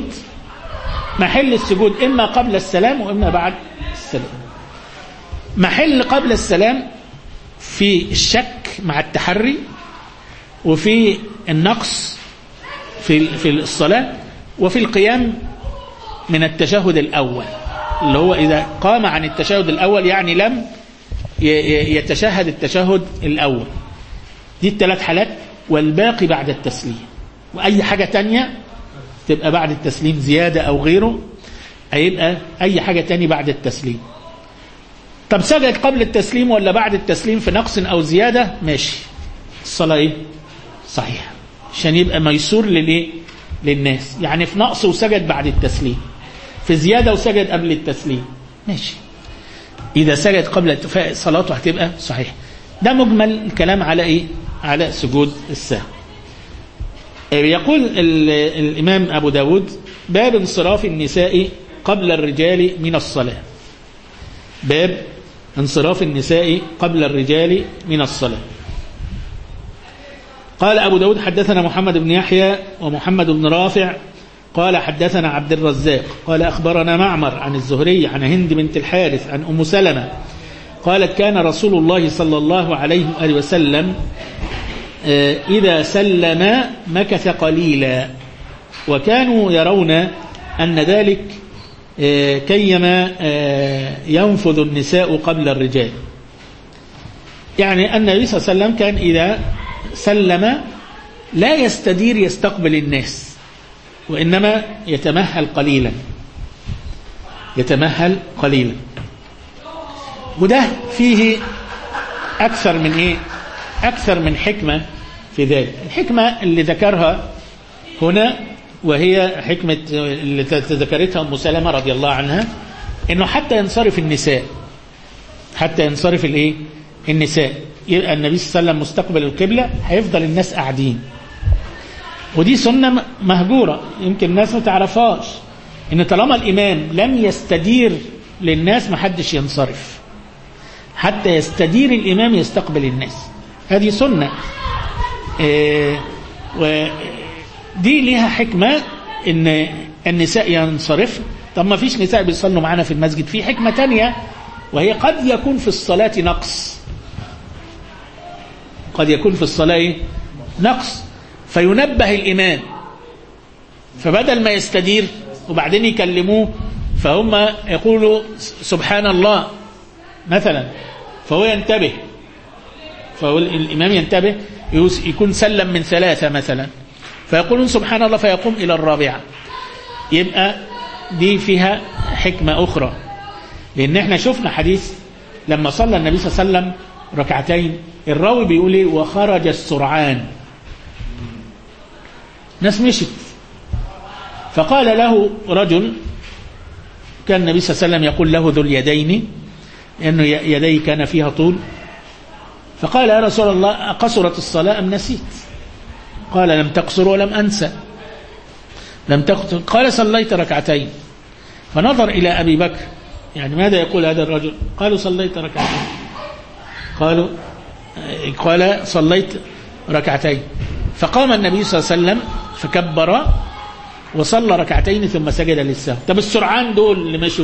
Speaker 2: السجود إما قبل السلام وإما بعد السلام. محل قبل السلام في الشك مع التحري، وفي النقص في الصلاة، وفي القيام من التشهد الأول، اللي هو إذا قام عن التشهد الأول يعني لم يتشهد التشهد الأول. دي الثلاث حالات، والباقي بعد التسليم. وأي حاجة تانية تبقى بعد التسليم زيادة أو غيره، هيبقى أي حاجة تانية بعد التسليم. طب سجد قبل التسليم ولا بعد التسليم في نقص أو زيادة، ماشي، الصلاة صحيحة، عشان يبقى ميسور للناس. يعني في نقص وسجد بعد التسليم، في زيادة وسجد قبل التسليم، ماشي. إذا سجد قبل صلاته هتبقى صحيح. ده مجمل الكلام على على سجود السهو. يقول الإمام أبو داود: باب انصراف النساء قبل الرجال من الصلاة. باب انصراف النساء قبل الرجال من الصلاة. قال أبو داود: حدثنا محمد بن يحيى ومحمد بن رافع قال حدثنا عبد الرزاق قال أخبرنا معمر عن الزهري عن هند بنت الحارث عن أم سلمة قالت: كان رسول الله صلى الله عليه وآله وسلم إذا سلم مكث قليلا، وكانوا يرون أن ذلك كيما ينفذ النساء قبل الرجال. يعني النبي صلى الله عليه وسلم كان إذا سلم لا يستدير يستقبل الناس، وإنما يتمهل قليلا، يتمهل قليلا. وده فيه أكثر من أكثر من حكمة في ذلك. الحكمة اللي ذكرها هنا وهي حكمة اللي ذكرتها أم سلمة رضي الله عنها، إنه حتى ينصرف النساء، حتى ينصرف النساء، يبقى النبي صلى الله عليه وسلم مستقبل القبلة، هيفضل الناس قاعدين. ودي سنة مهجورة يمكن الناس ما تعرفهاش، إن طالما الإمام لم يستدير للناس ما حدش ينصرف حتى يستدير الإمام يستقبل الناس. هذه سنة. ودي لها حكمة إن النساء ينصرف. طب ما فيش نساء بيصلوا معنا في المسجد، في حكمة تانية، وهي قد يكون في الصلاة نقص، قد يكون في الصلاة نقص، فينبه الإمام، فبدل ما يستدير وبعدين يكلموه فهم يقولوا سبحان الله مثلا، فهو ينتبه، فهو الإمام ينتبه، يكون سلم من 3 مثلا، فيقولون سبحان الله فيقوم إلى الرابعة. يبقى دي فيها حكمة أخرى، لأن احنا شفنا حديث لما صلى النبي صلى الله عليه وسلم ركعتين، الراوي بيقول وخرج السرعان، ناس مشت، فقال له رجل، كان النبي صلى الله عليه وسلم يقول له ذو اليدين، لأنه يديه كان فيها طول، فقال يا رسول الله أقصرت الصلاة أم نسيت؟ قال لم تقصر ولم أنسى، لم تقصر. قال صليت ركعتين. فنظر إلى أبي بكر، يعني ماذا يقول هذا الرجل؟ قالوا صليت ركعتين. قال صليت ركعتين. فقام النبي صلى الله عليه وسلم فكبر وصلى ركعتين ثم سجد للسهو. طب السرعان دول اللي مشوا،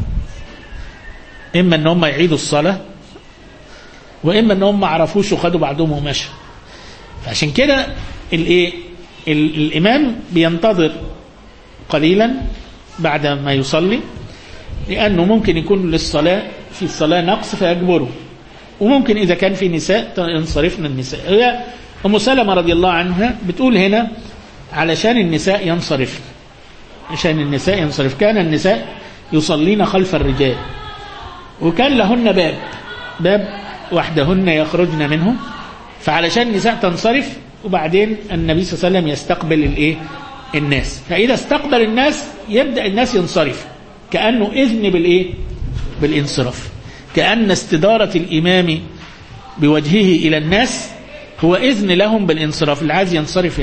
Speaker 2: إما أن هم يعيدوا الصلاة، وإما أن هم ما عرفوش وخدوا بعضهم ومشوا. فعشان كده الإمام بينتظر قليلا بعد ما يصلي، لأنه ممكن يكون للصلاة في الصلاة نقص فيجبره، وممكن إذا كان في نساء ينصرفن النساء. هي أم سلمة رضي الله عنها بتقول هنا علشان النساء ينصرف، عشان النساء ينصرف، كان النساء يصلين خلف الرجال، وكان لهن باب وحدهن يخرجن منه، فعلشان النساء تنصرف وبعدين النبي صلى الله عليه وسلم يستقبل الناس، فإذا استقبل الناس يبدأ الناس ينصرف، كأنه إذن بالانصراف، كأن استدارة الإمام بوجهه إلى الناس هو إذن لهم بالانصراف، اللي عايز ينصرف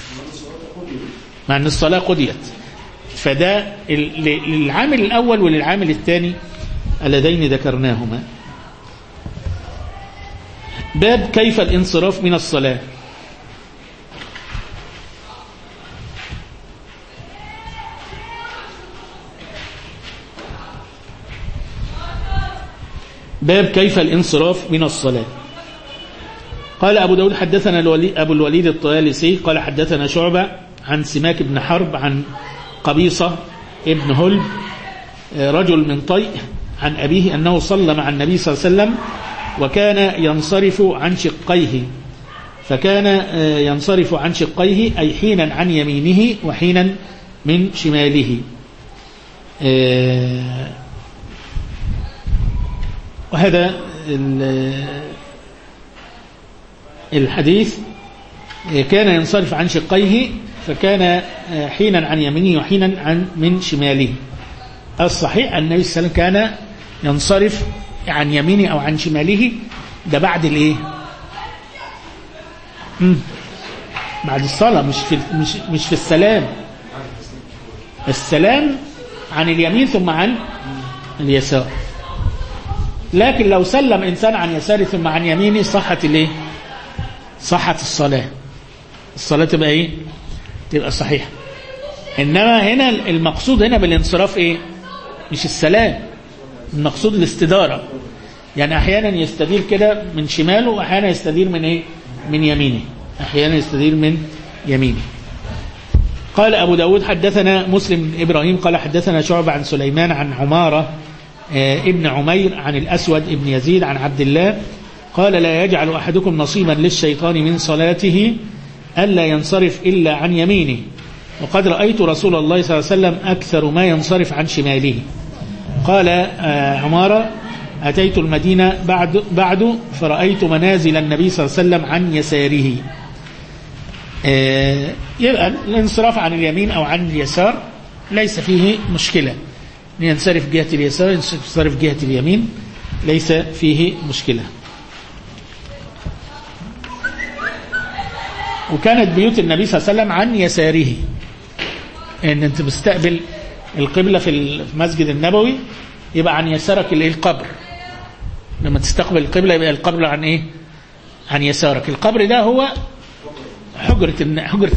Speaker 2: مع أن الصلاة قضيت. فده للعامل الأول وللعامل الثاني اللذين ذكرناهما. باب كيف الانصراف من الصلاة. باب كيف الانصراف من الصلاة. قال أبو داود حدثنا أبو الوليد الطيالسي قال حدثنا شعبة عن سماك بن حرب عن قبيصة ابن هلب رجل من طيء عن أبيه أنه صلى مع النبي صلى الله عليه وسلم وكان ينصرف عن شقيه، فكان ينصرف عن شقيه أي حينا عن يمينه وحينا من شماله. وهذا الحديث كان ينصرف عن شقيه، فكان حينا عن يمينه وحينا من شماله. الصحيح أن النبي صلى الله عليه وسلم كان ينصرف عن يمينه أو عن شماله، ده بعد بعد الصلاة، مش في السلام. السلام عن اليمين ثم عن اليسار، لكن لو سلم إنسان عن يساره ثم عن يمينه صحت الصلاة تبقى تبقى صحيحة. إنما هنا المقصود هنا بالانصراف مش السلام، المقصود الاستدارة، يعني أحيانا يستدير كده من شماله وأحيانا يستدير من يمينه، أحيانا يستدير من يمينه. قال أبو داود حدثنا مسلم بن إبراهيم قال حدثنا شعبة عن سليمان عن عمارة ابن عمير عن الأسود ابن يزيد عن عبد الله قال لا يجعل أحدكم نصيبا للشيطان من صلاته ألا ينصرف إلا عن يمينه، وقد رأيت رسول الله صلى الله عليه وسلم أكثر ما ينصرف عن شماله. قال عمارة أتيت المدينة بعد فرأيت منازل النبي صلى الله عليه وسلم عن يساره. يبقى الانصراف عن اليمين أو عن اليسار ليس فيه مشكلة، ينصرف جهة اليسار ينصرف جهة اليمين ليس فيه مشكلة. وكانت بيوت النبي صلى الله عليه وسلم عن يساره، ان انت بتستقبل القبلة في المسجد النبوي يبقى عن يسارك القبر، لما تستقبل القبلة يبقى القبر عن يسارك. القبر ده هو حجرة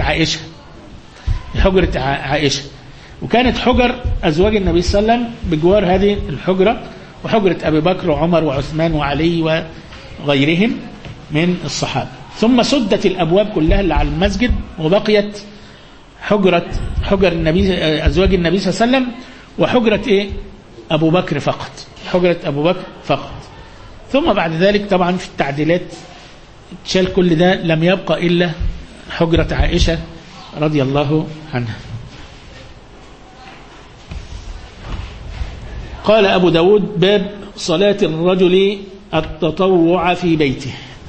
Speaker 2: عائشة، وكانت حجر أزواج النبي صلى الله عليه وسلم بجوار هذه الحجرة، وحجرة أبي بكر وعمر وعثمان وعلي وغيرهم من الصحابة. ثم سدت الأبواب كلها اللي على المسجد وبقيت حجر النبي أزواج النبي صلى الله عليه وسلم وحجرة أبو بكر فقط، حجرة أبو بكر فقط. ثم بعد ذلك طبعا في التعديلات تشال كل ده، لم يبقى إلا حجرة عائشة رضي الله عنها. قال أبو داود باب صلاة الرجل التطوع في بيته.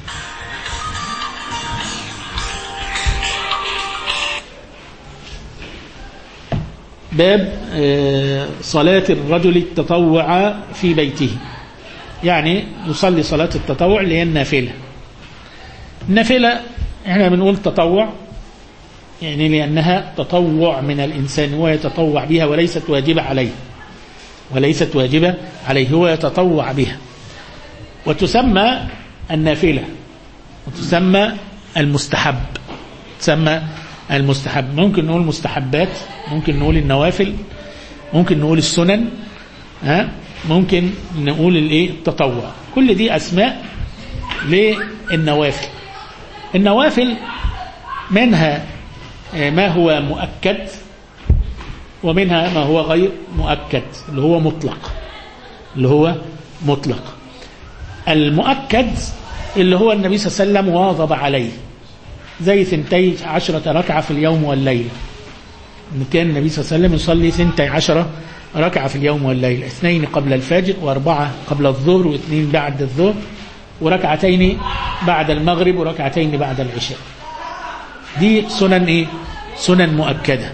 Speaker 2: باب صلاة الرجل التطوع في بيته، يعني يصلي صلاة التطوع اللي هي النافلة. النافلة احنا بنقول تطوع يعني لأنها تطوع من الإنسان، هو يتطوع بها وليست واجبة عليه، هو يتطوع بها. وتسمى النافلة وتسمى المستحب، تسمى المستحب. ممكن نقول مستحبات، ممكن نقول النوافل، ممكن نقول السنن، ممكن نقول التطوع. كل دي أسماء للنوافل. النوافل منها ما هو مؤكد ومنها ما هو غير مؤكد اللي هو مطلق. المؤكد اللي هو النبي صلى الله عليه وسلم واظب عليه زي 12 ركعة في اليوم والليلة. كان النبي صلى الله عليه وسلم يصلي 12 ركعة في اليوم والليلة، 2 قبل الفجر و4 قبل الظهر و2 بعد الظهر وركعتين بعد المغرب وركعتين بعد العشاء. دي سنن ايه؟ سنن مؤكدة.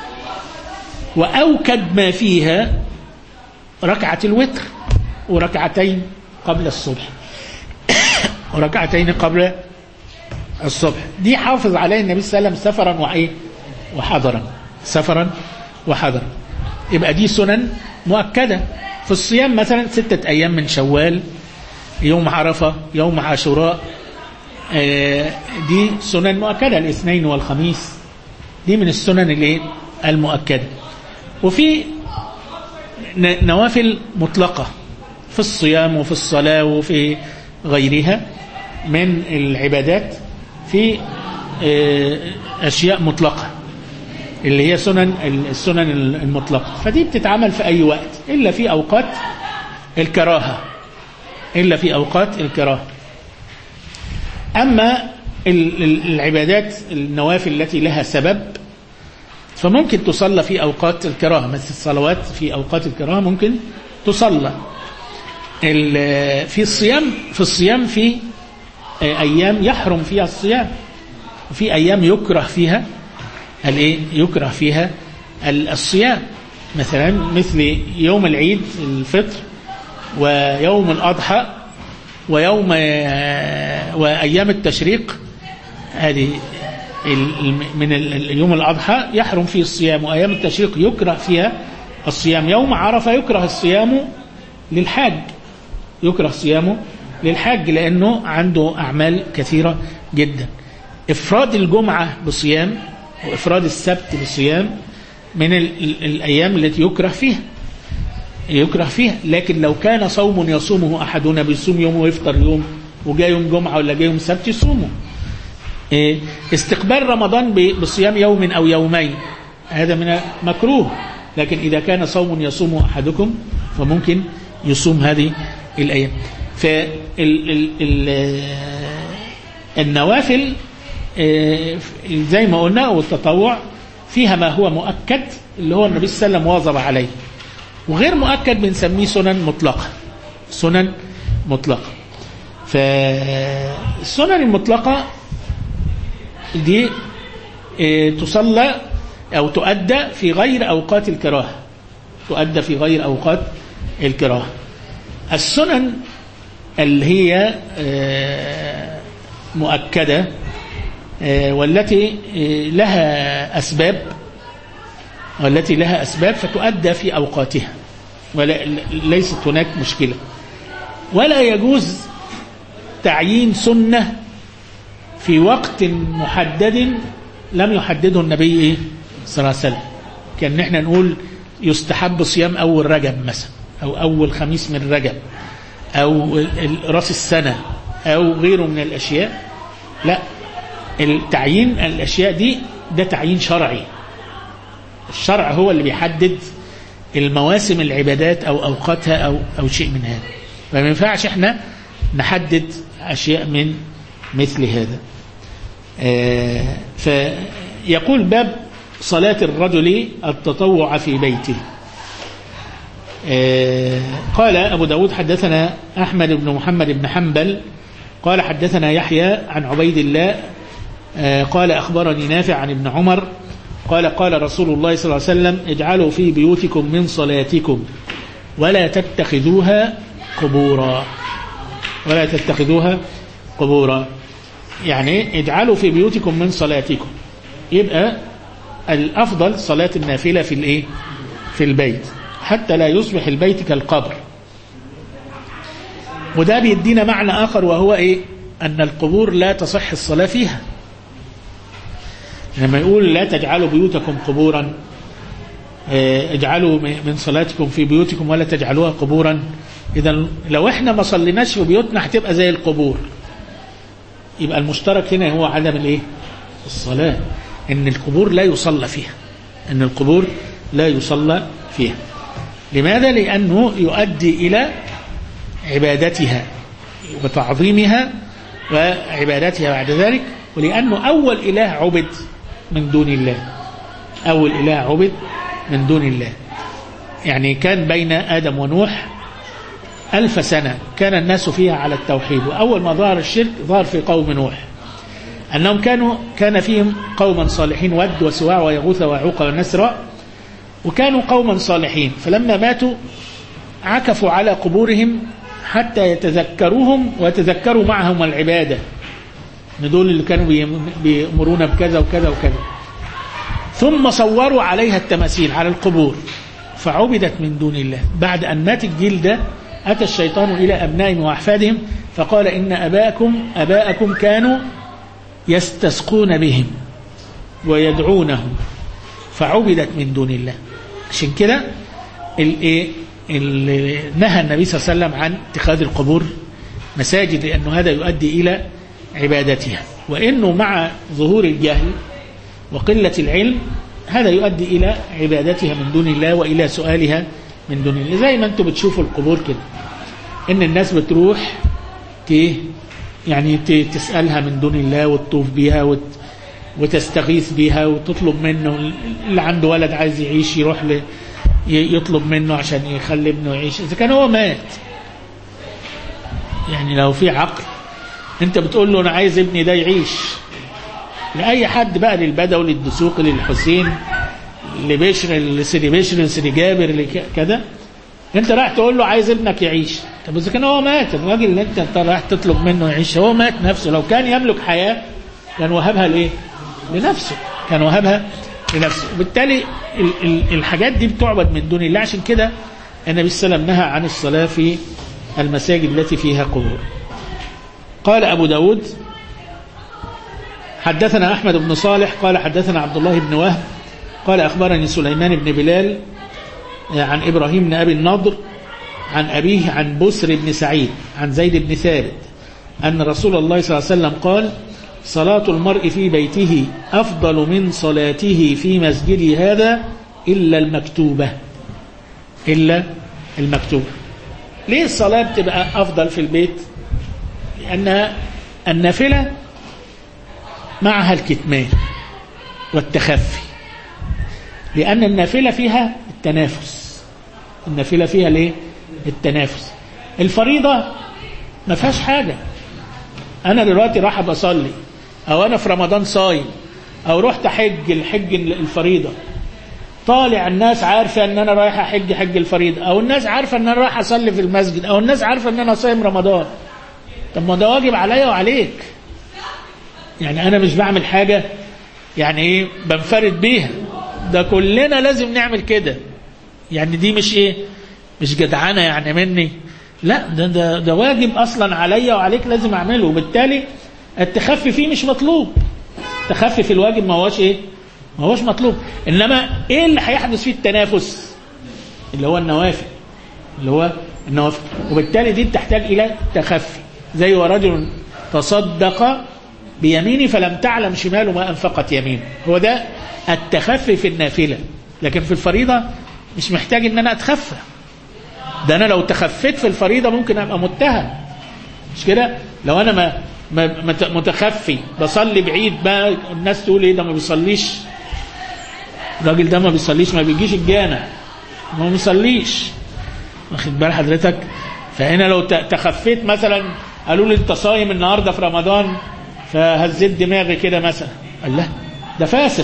Speaker 2: وأوكد ما فيها ركعة الوتر وركعتين قبل الصبح وركعتين قبل الصبح. دي حافظ عليه النبي صلى الله عليه وسلم سفرا وإيه وحضرا، سفرا وحضرا. يبقى دي سنن مؤكدة. في الصيام مثلا 6 أيام من شوال، يوم عرفة، يوم عاشوراء، دي سنن مؤكدة. الاثنين والخميس دي من السنن المؤكدة. وفي نوافل مطلقة في الصيام وفي الصلاة وفي غيرها من العبادات، في أشياء مطلقة اللي هي السنن المطلقة. فدي بتتعمل في أي وقت إلا في أوقات الكراهة. أما العبادات النوافل التي لها سبب فممكن تصلى في أوقات الكراهة، مثل الصلوات في أوقات الكراهة ممكن تصلى. في الصيام في أيام يحرم فيها الصيام، وفي أيام يكره فيها الصيام، مثلا مثل يوم العيد الفطر ويوم الأضحى وأيام التشريق. هذه من يوم الأضحى يحرم فيه الصيام، وأيام التشريق يكره فيها الصيام. يوم عرفة يكره الصيام للحاج لأنه عنده أعمال كثيرة جدا. إفراد الجمعة بصيام وإفراد السبت بصيام من الأيام التي يكره فيها. لكن لو كان صوم يصومه أحدنا بيصوم يوم ويفطر يوم، وجاء يوم جمعة ولا جاء يوم سبت يصومه. استقبال رمضان بصيام يوم أو يومين هذا من مكروه، لكن إذا كان صوم يصومه أحدكم فممكن يصوم هذه الأيام. النوافل زي ما قلنا والتطوع فيها ما هو مؤكد اللي هو النبي صلى الله عليه وسلم واظب عليه، وغير مؤكد بنسميه سنن مطلقة. فالسنن المطلقة دي تصلى أو تؤدى في غير أوقات الكراهة. السنن اللي هي مؤكدة والتي لها أسباب فتؤدى في أوقاتها وليست هناك مشكلة. ولا يجوز تعيين سنة في وقت محدد لم يحدده النبي صلى الله عليه وسلم. كان نحن نقول يستحب صيام أول رجب مثلا، أو أول خميس من رجب، أو رأس السنة، أو غيره من الأشياء. لا، التعيين الأشياء دي ده تعيين شرعي. الشرع هو اللي بيحدد المواسم العبادات أو أوقاتها أو شيء من هذا. فما ينفعش احنا نحدد أشياء من مثل هذا. فيقول باب صلاة الرجل التطوع في بيته. قال أبو داود حدثنا أحمد بن محمد بن حنبل قال حدثنا يحيى عن عبيد الله قال أخبرني نافع عن ابن عمر قال قال رسول الله صلى الله عليه وسلم اجعلوا في بيوتكم من صلاتكم ولا تتخذوها قبورا. يعني اجعلوا في بيوتكم من صلاتكم، يبقى الأفضل صلاة النافلة في البيت حتى لا يصبح البيت كالقبر. وده بيدينا معنى آخر، وهو أن القبور لا تصح الصلاة فيها. لما يقول لا تجعلوا بيوتكم قبورا، اجعلوا من صلاتكم في بيوتكم ولا تجعلوها قبورا. إذا لو احنا ما صليناش في بيوتنا هتبقى زي القبور. يبقى المشترك هنا هو الصلاة، إن القبور لا يصلى فيها، إن القبور لا يصلى فيها. لماذا؟ لأنه يؤدي إلى عبادتها وتعظيمها وعبادتها بعد ذلك، ولأنه أول إله عبد من دون الله، أول إله عبد من دون الله. يعني كان بين آدم ونوح 1000 سنة كان الناس فيها على التوحيد، وأول ما ظهر الشرك ظهر في قوم نوح، أنهم كان فيهم قوما صالحين، ود وسواع ويغوث ويعوق والنسر، وكانوا قوما صالحين، فلما ماتوا عكفوا على قبورهم حتى يتذكروهم ويتذكروا معهم العبادة، دول اللي كانوا بيأمرون بكذا وكذا وكذا، ثم صوروا عليها التماثيل على القبور فعبدت من دون الله. بعد أن مات الجيل ده أتى الشيطان إلى أبنائهم وأحفادهم فقال إن أباءكم كانوا يستسقون بهم ويدعونهم فعبدت من دون الله. عشان كده نهى النبي صلى الله عليه وسلم عن اتخاذ القبور مساجد، لأنه هذا يؤدي إلى عبادتها، وإنه مع ظهور الجهل وقلة العلم هذا يؤدي إلى عبادتها من دون الله وإلى سؤالها من دون الله. زي ما أنتم بتشوفوا القبور كده، إن الناس بتروح يعني تسألها من دون الله وتطوف بها وتستغيث بها وتطلب منه، اللي عنده ولد عايز يعيش يروح يطلب منه عشان يخلي ابنه يعيش إذا كان هو مات. يعني لو في عقل أنت بتقول له أنا عايز ابني ده يعيش، لأي حد بقى، للبدوي للدسوقي للحسين لبشر لسيدي بشر لسيدي جابر كده، أنت رايح تقول له عايز ابنك يعيش. طب إذا كان هو مات، الراجل اللي أنت رايح تطلب منه يعيش هو مات نفسه، لو كان يملك حياة كان وهبها لإيه؟ لنفسه، كان وهبها لنفسه. وبالتالي الحاجات دي بتعبد من دون الله. عشان كده النبي صلى الله عليه وسلم نهى عن الصلاة في المساجد التي فيها قبور. قال أبو داود حدثنا أحمد بن صالح قال حدثنا عبد الله بن وهب قال أخبرني سليمان بن بلال عن إبراهيم بن أبي النضر عن أبيه عن بسر بن سعيد عن زيد بن ثابت أن رسول الله صلى الله عليه وسلم قال صلاة المرء في بيته أفضل من صلاته في مسجده هذا إلا المكتوبة. إلا المكتوبة. ليه الصلاة بتبقى أفضل في البيت؟ لأن النافلة معها الكتمان والتخفي، لأن النافلة فيها التنافس. النافلة فيها ليه؟ التنافس. الفريضة ما فيهاش حاجة. أنا دلوقتي راح بصلي، أو أنا في رمضان صايم، أو رحت الحج الفريضة، طالع الناس عارفة أن أنا رايح حج الفريضة، أو الناس عارفة أن أنا رايح أصلي في المسجد، أو الناس عارفة أن أنا صايم رمضان. طب ما ده واجب عليا وعليك. يعني أنا مش بعمل حاجة يعني إيه بنفرد بيها، ده كلنا لازم نعمل كده. يعني دي مش إيه، مش جدعانة يعني مني، لا ده واجب أصلا عليا وعليك لازم أعمله. وبالتالي التخفي فيه مش مطلوب. التخفي في الواجب ما هوش إيه، ما هوش مطلوب. إنما إيه اللي هيحدث فيه التنافس؟ اللي هو النوافل، اللي هو النوافل. وبالتالي دي تحتاج إلى تخفي. زي ورجل تصدق بيمينه فلم تعلم شماله ما أنفقت يمينه. هو ده التخفي في النافلة. لكن في الفريضة مش محتاج إن أنا أتخفى. ده أنا لو تخفيت في الفريضة ممكن أبقى متهم، مش كده؟ لو أنا متخفي بصلي بعيد بقى الناس تقول إيه ده ما بيصليش، الراجل ده ما بيصليش، ما بيجيش الجامع، ما بيصليش، واخد بال حضرتك؟ فهنا لو تخفيت مثلا قالوا لي أنت صايم النهاردة في رمضان، فهزيت دماغي كده مثلا، قال لا ده فاسق،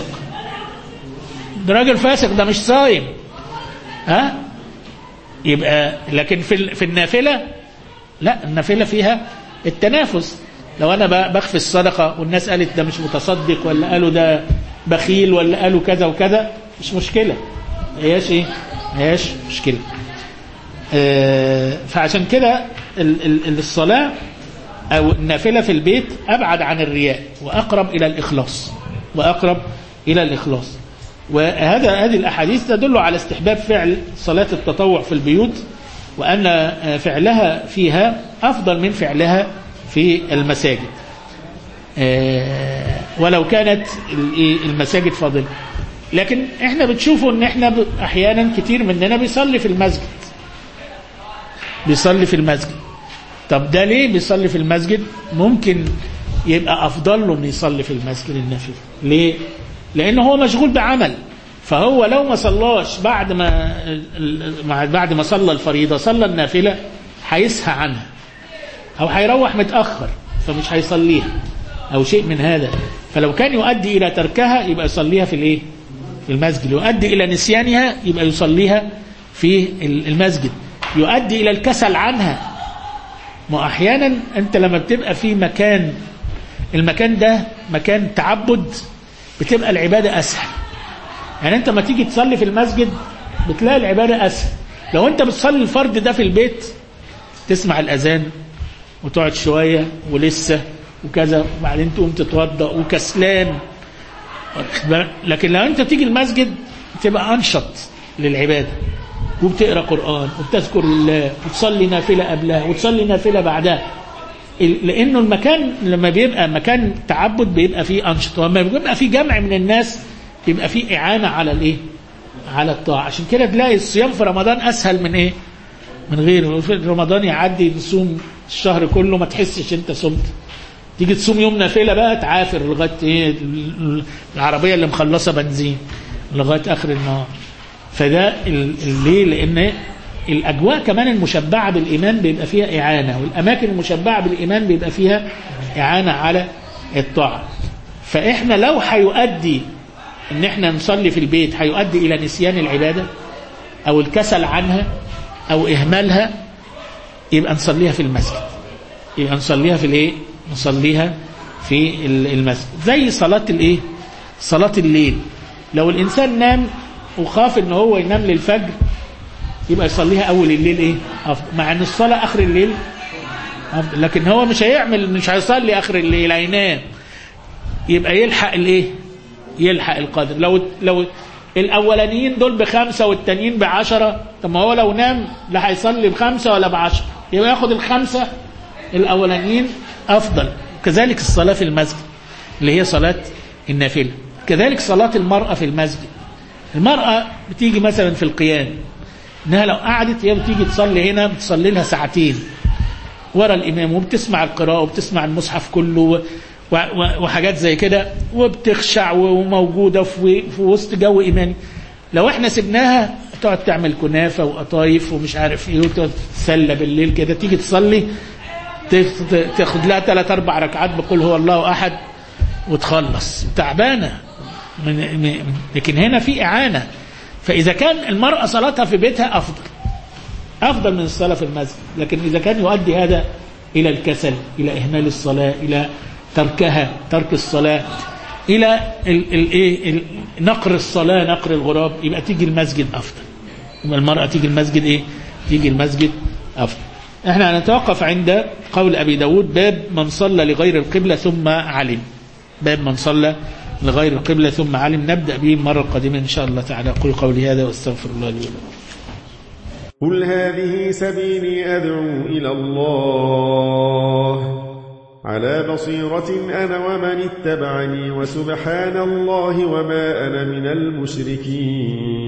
Speaker 2: ده راجل فاسق، ده مش صايم. ها؟ يبقى لكن في النافلة لا، النافلة فيها التنافس. لو أنا بخفي الصدقة والناس قالت ده مش متصدق، ولا قالوا ده بخيل، ولا قالوا كذا وكذا، مش مشكلة، هياش إيه؟ هياش مشكلة. فعشان كده الصلاة أو النافلة في البيت أبعد عن الرياء وأقرب إلى الإخلاص، وأقرب إلى الإخلاص. هذه الأحاديث تدل على استحباب فعل صلاة التطوع في البيوت، وأن فعلها فيها أفضل من فعلها في المساجد. ولو كانت المساجد فاضلة. لكن احنا بتشوفوا ان احنا احيانا كتير مننا بيصلي في المسجد. طب ده ليه بيصلي في المسجد؟ ممكن يبقى افضل له انه يصلي في المسجد النافلة. ليه؟ لانه هو مشغول بعمل، فهو لو ما صلاش بعد ما صلى الفريضة صلى النافلة هيسهى عنها، او هيروح متأخر فمش هيصليها او شيء من هذا. فلو كان يؤدي الى تركها يبقى يصليها في المسجد، يؤدي الى نسيانها يبقى يصليها في المسجد، يؤدي الى الكسل عنها. ما احيانا انت لما بتبقى في المكان ده مكان تعبد بتبقى العبادة اسهل. يعني انت ما تيجي تصلي في المسجد بتلاقي العبادة اسهل. لو انت بتصلي الفرد ده في البيت تسمع الاذان وتقعد شوية ولسه وكذا وبعدين تقوم تتوضأ وكسلان. لكن لو انت تيجي المسجد تبقى انشط للعبادة، وبتقرأ قرآن وبتذكر الله وتصلي نافلة قبلها وتصلي نافلة بعدها. لانه المكان لما بيبقى مكان تعبد بيبقى فيه انشط، ولما بيبقى فيه جمع من الناس بيبقى فيه اعانة على الطاعة. عشان كده تلاقي الصيام في رمضان اسهل من غيره. في رمضان يعدي تصوم الشهر كله ما تحسش انت صمت، تيجي تصوم يوم نافلة بقى تعافر لغاية العربية اللي مخلصة بنزين لغاية اخر النهار. فده ليه؟ لان الاجواء كمان المشبعة بالايمان بيبقى فيها اعانة، والاماكن المشبعة بالايمان بيبقى فيها اعانة على الطاعة. فاحنا لو هيؤدي ان احنا نصلي في البيت هيؤدي الى نسيان العبادة او الكسل عنها او اهمالها، يبقى نصليها في المسجد، يبقى نصليها في نصليها في المسجد. زي صلاة الليل. لو الانسان نام وخاف ان هو ينام للفجر يبقى يصليها اول الليل افضل، مع ان الصلاة اخر الليل افضل. لكن هو مش هيصلي اخر الليل، هينام، يبقى يلحق القدر. لو الاولانيين دول ب5 والتانيين ب10، طب ما هو لو نام لا هيصلي ب5 ولا ب10، يبقى ياخد ال5 الاولانيين افضل. كذلك الصلاة في المسجد اللي هي صلاة النافلة. كذلك صلاة المرأة في المسجد. المرأة بتيجي مثلا في القيام، انها لو قعدت هي بتيجي تصلي هنا، بتصلي لها ساعتين ورا الامام وبتسمع القراءة وبتسمع المصحف كله وحاجات زي كده، وبتخشع وموجودة في وسط جو إيماني. لو احنا سبناها تقعد تعمل كنافة وقطايف ومش عارف ايه وتقعد تسلى بالليل كده، تيجي تصلي تاخد لها 3-4 ركعات بقول هو الله أحد وتخلص تعبانة. لكن هنا في إعانة. فإذا كان المرأة صلاتها في بيتها أفضل من الصلاة في المسجد. لكن إذا كان يؤدي هذا إلى الكسل، إلى إهمال الصلاة، إلى ترك الصلاة، إلى نقر الصلاة، نقر الغراب، يبقى تيجي المسجد أفضل. يبقى المرأة تيجي المسجد تيجي المسجد أفضل. احنا هنتوقف عند قول أبي داود باب من صلى لغير القبلة ثم علم. باب من صلى لغير القبلة ثم علم، نبدأ به المرة القادمة إن شاء الله تعالى. أقول قولي هذا واستغفر الله لي ولكم.
Speaker 4: قل هذه سبيلي أدعو إلى الله على بصيرة أنا ومن اتبعني، وسبحان الله وما أنا من المشركين.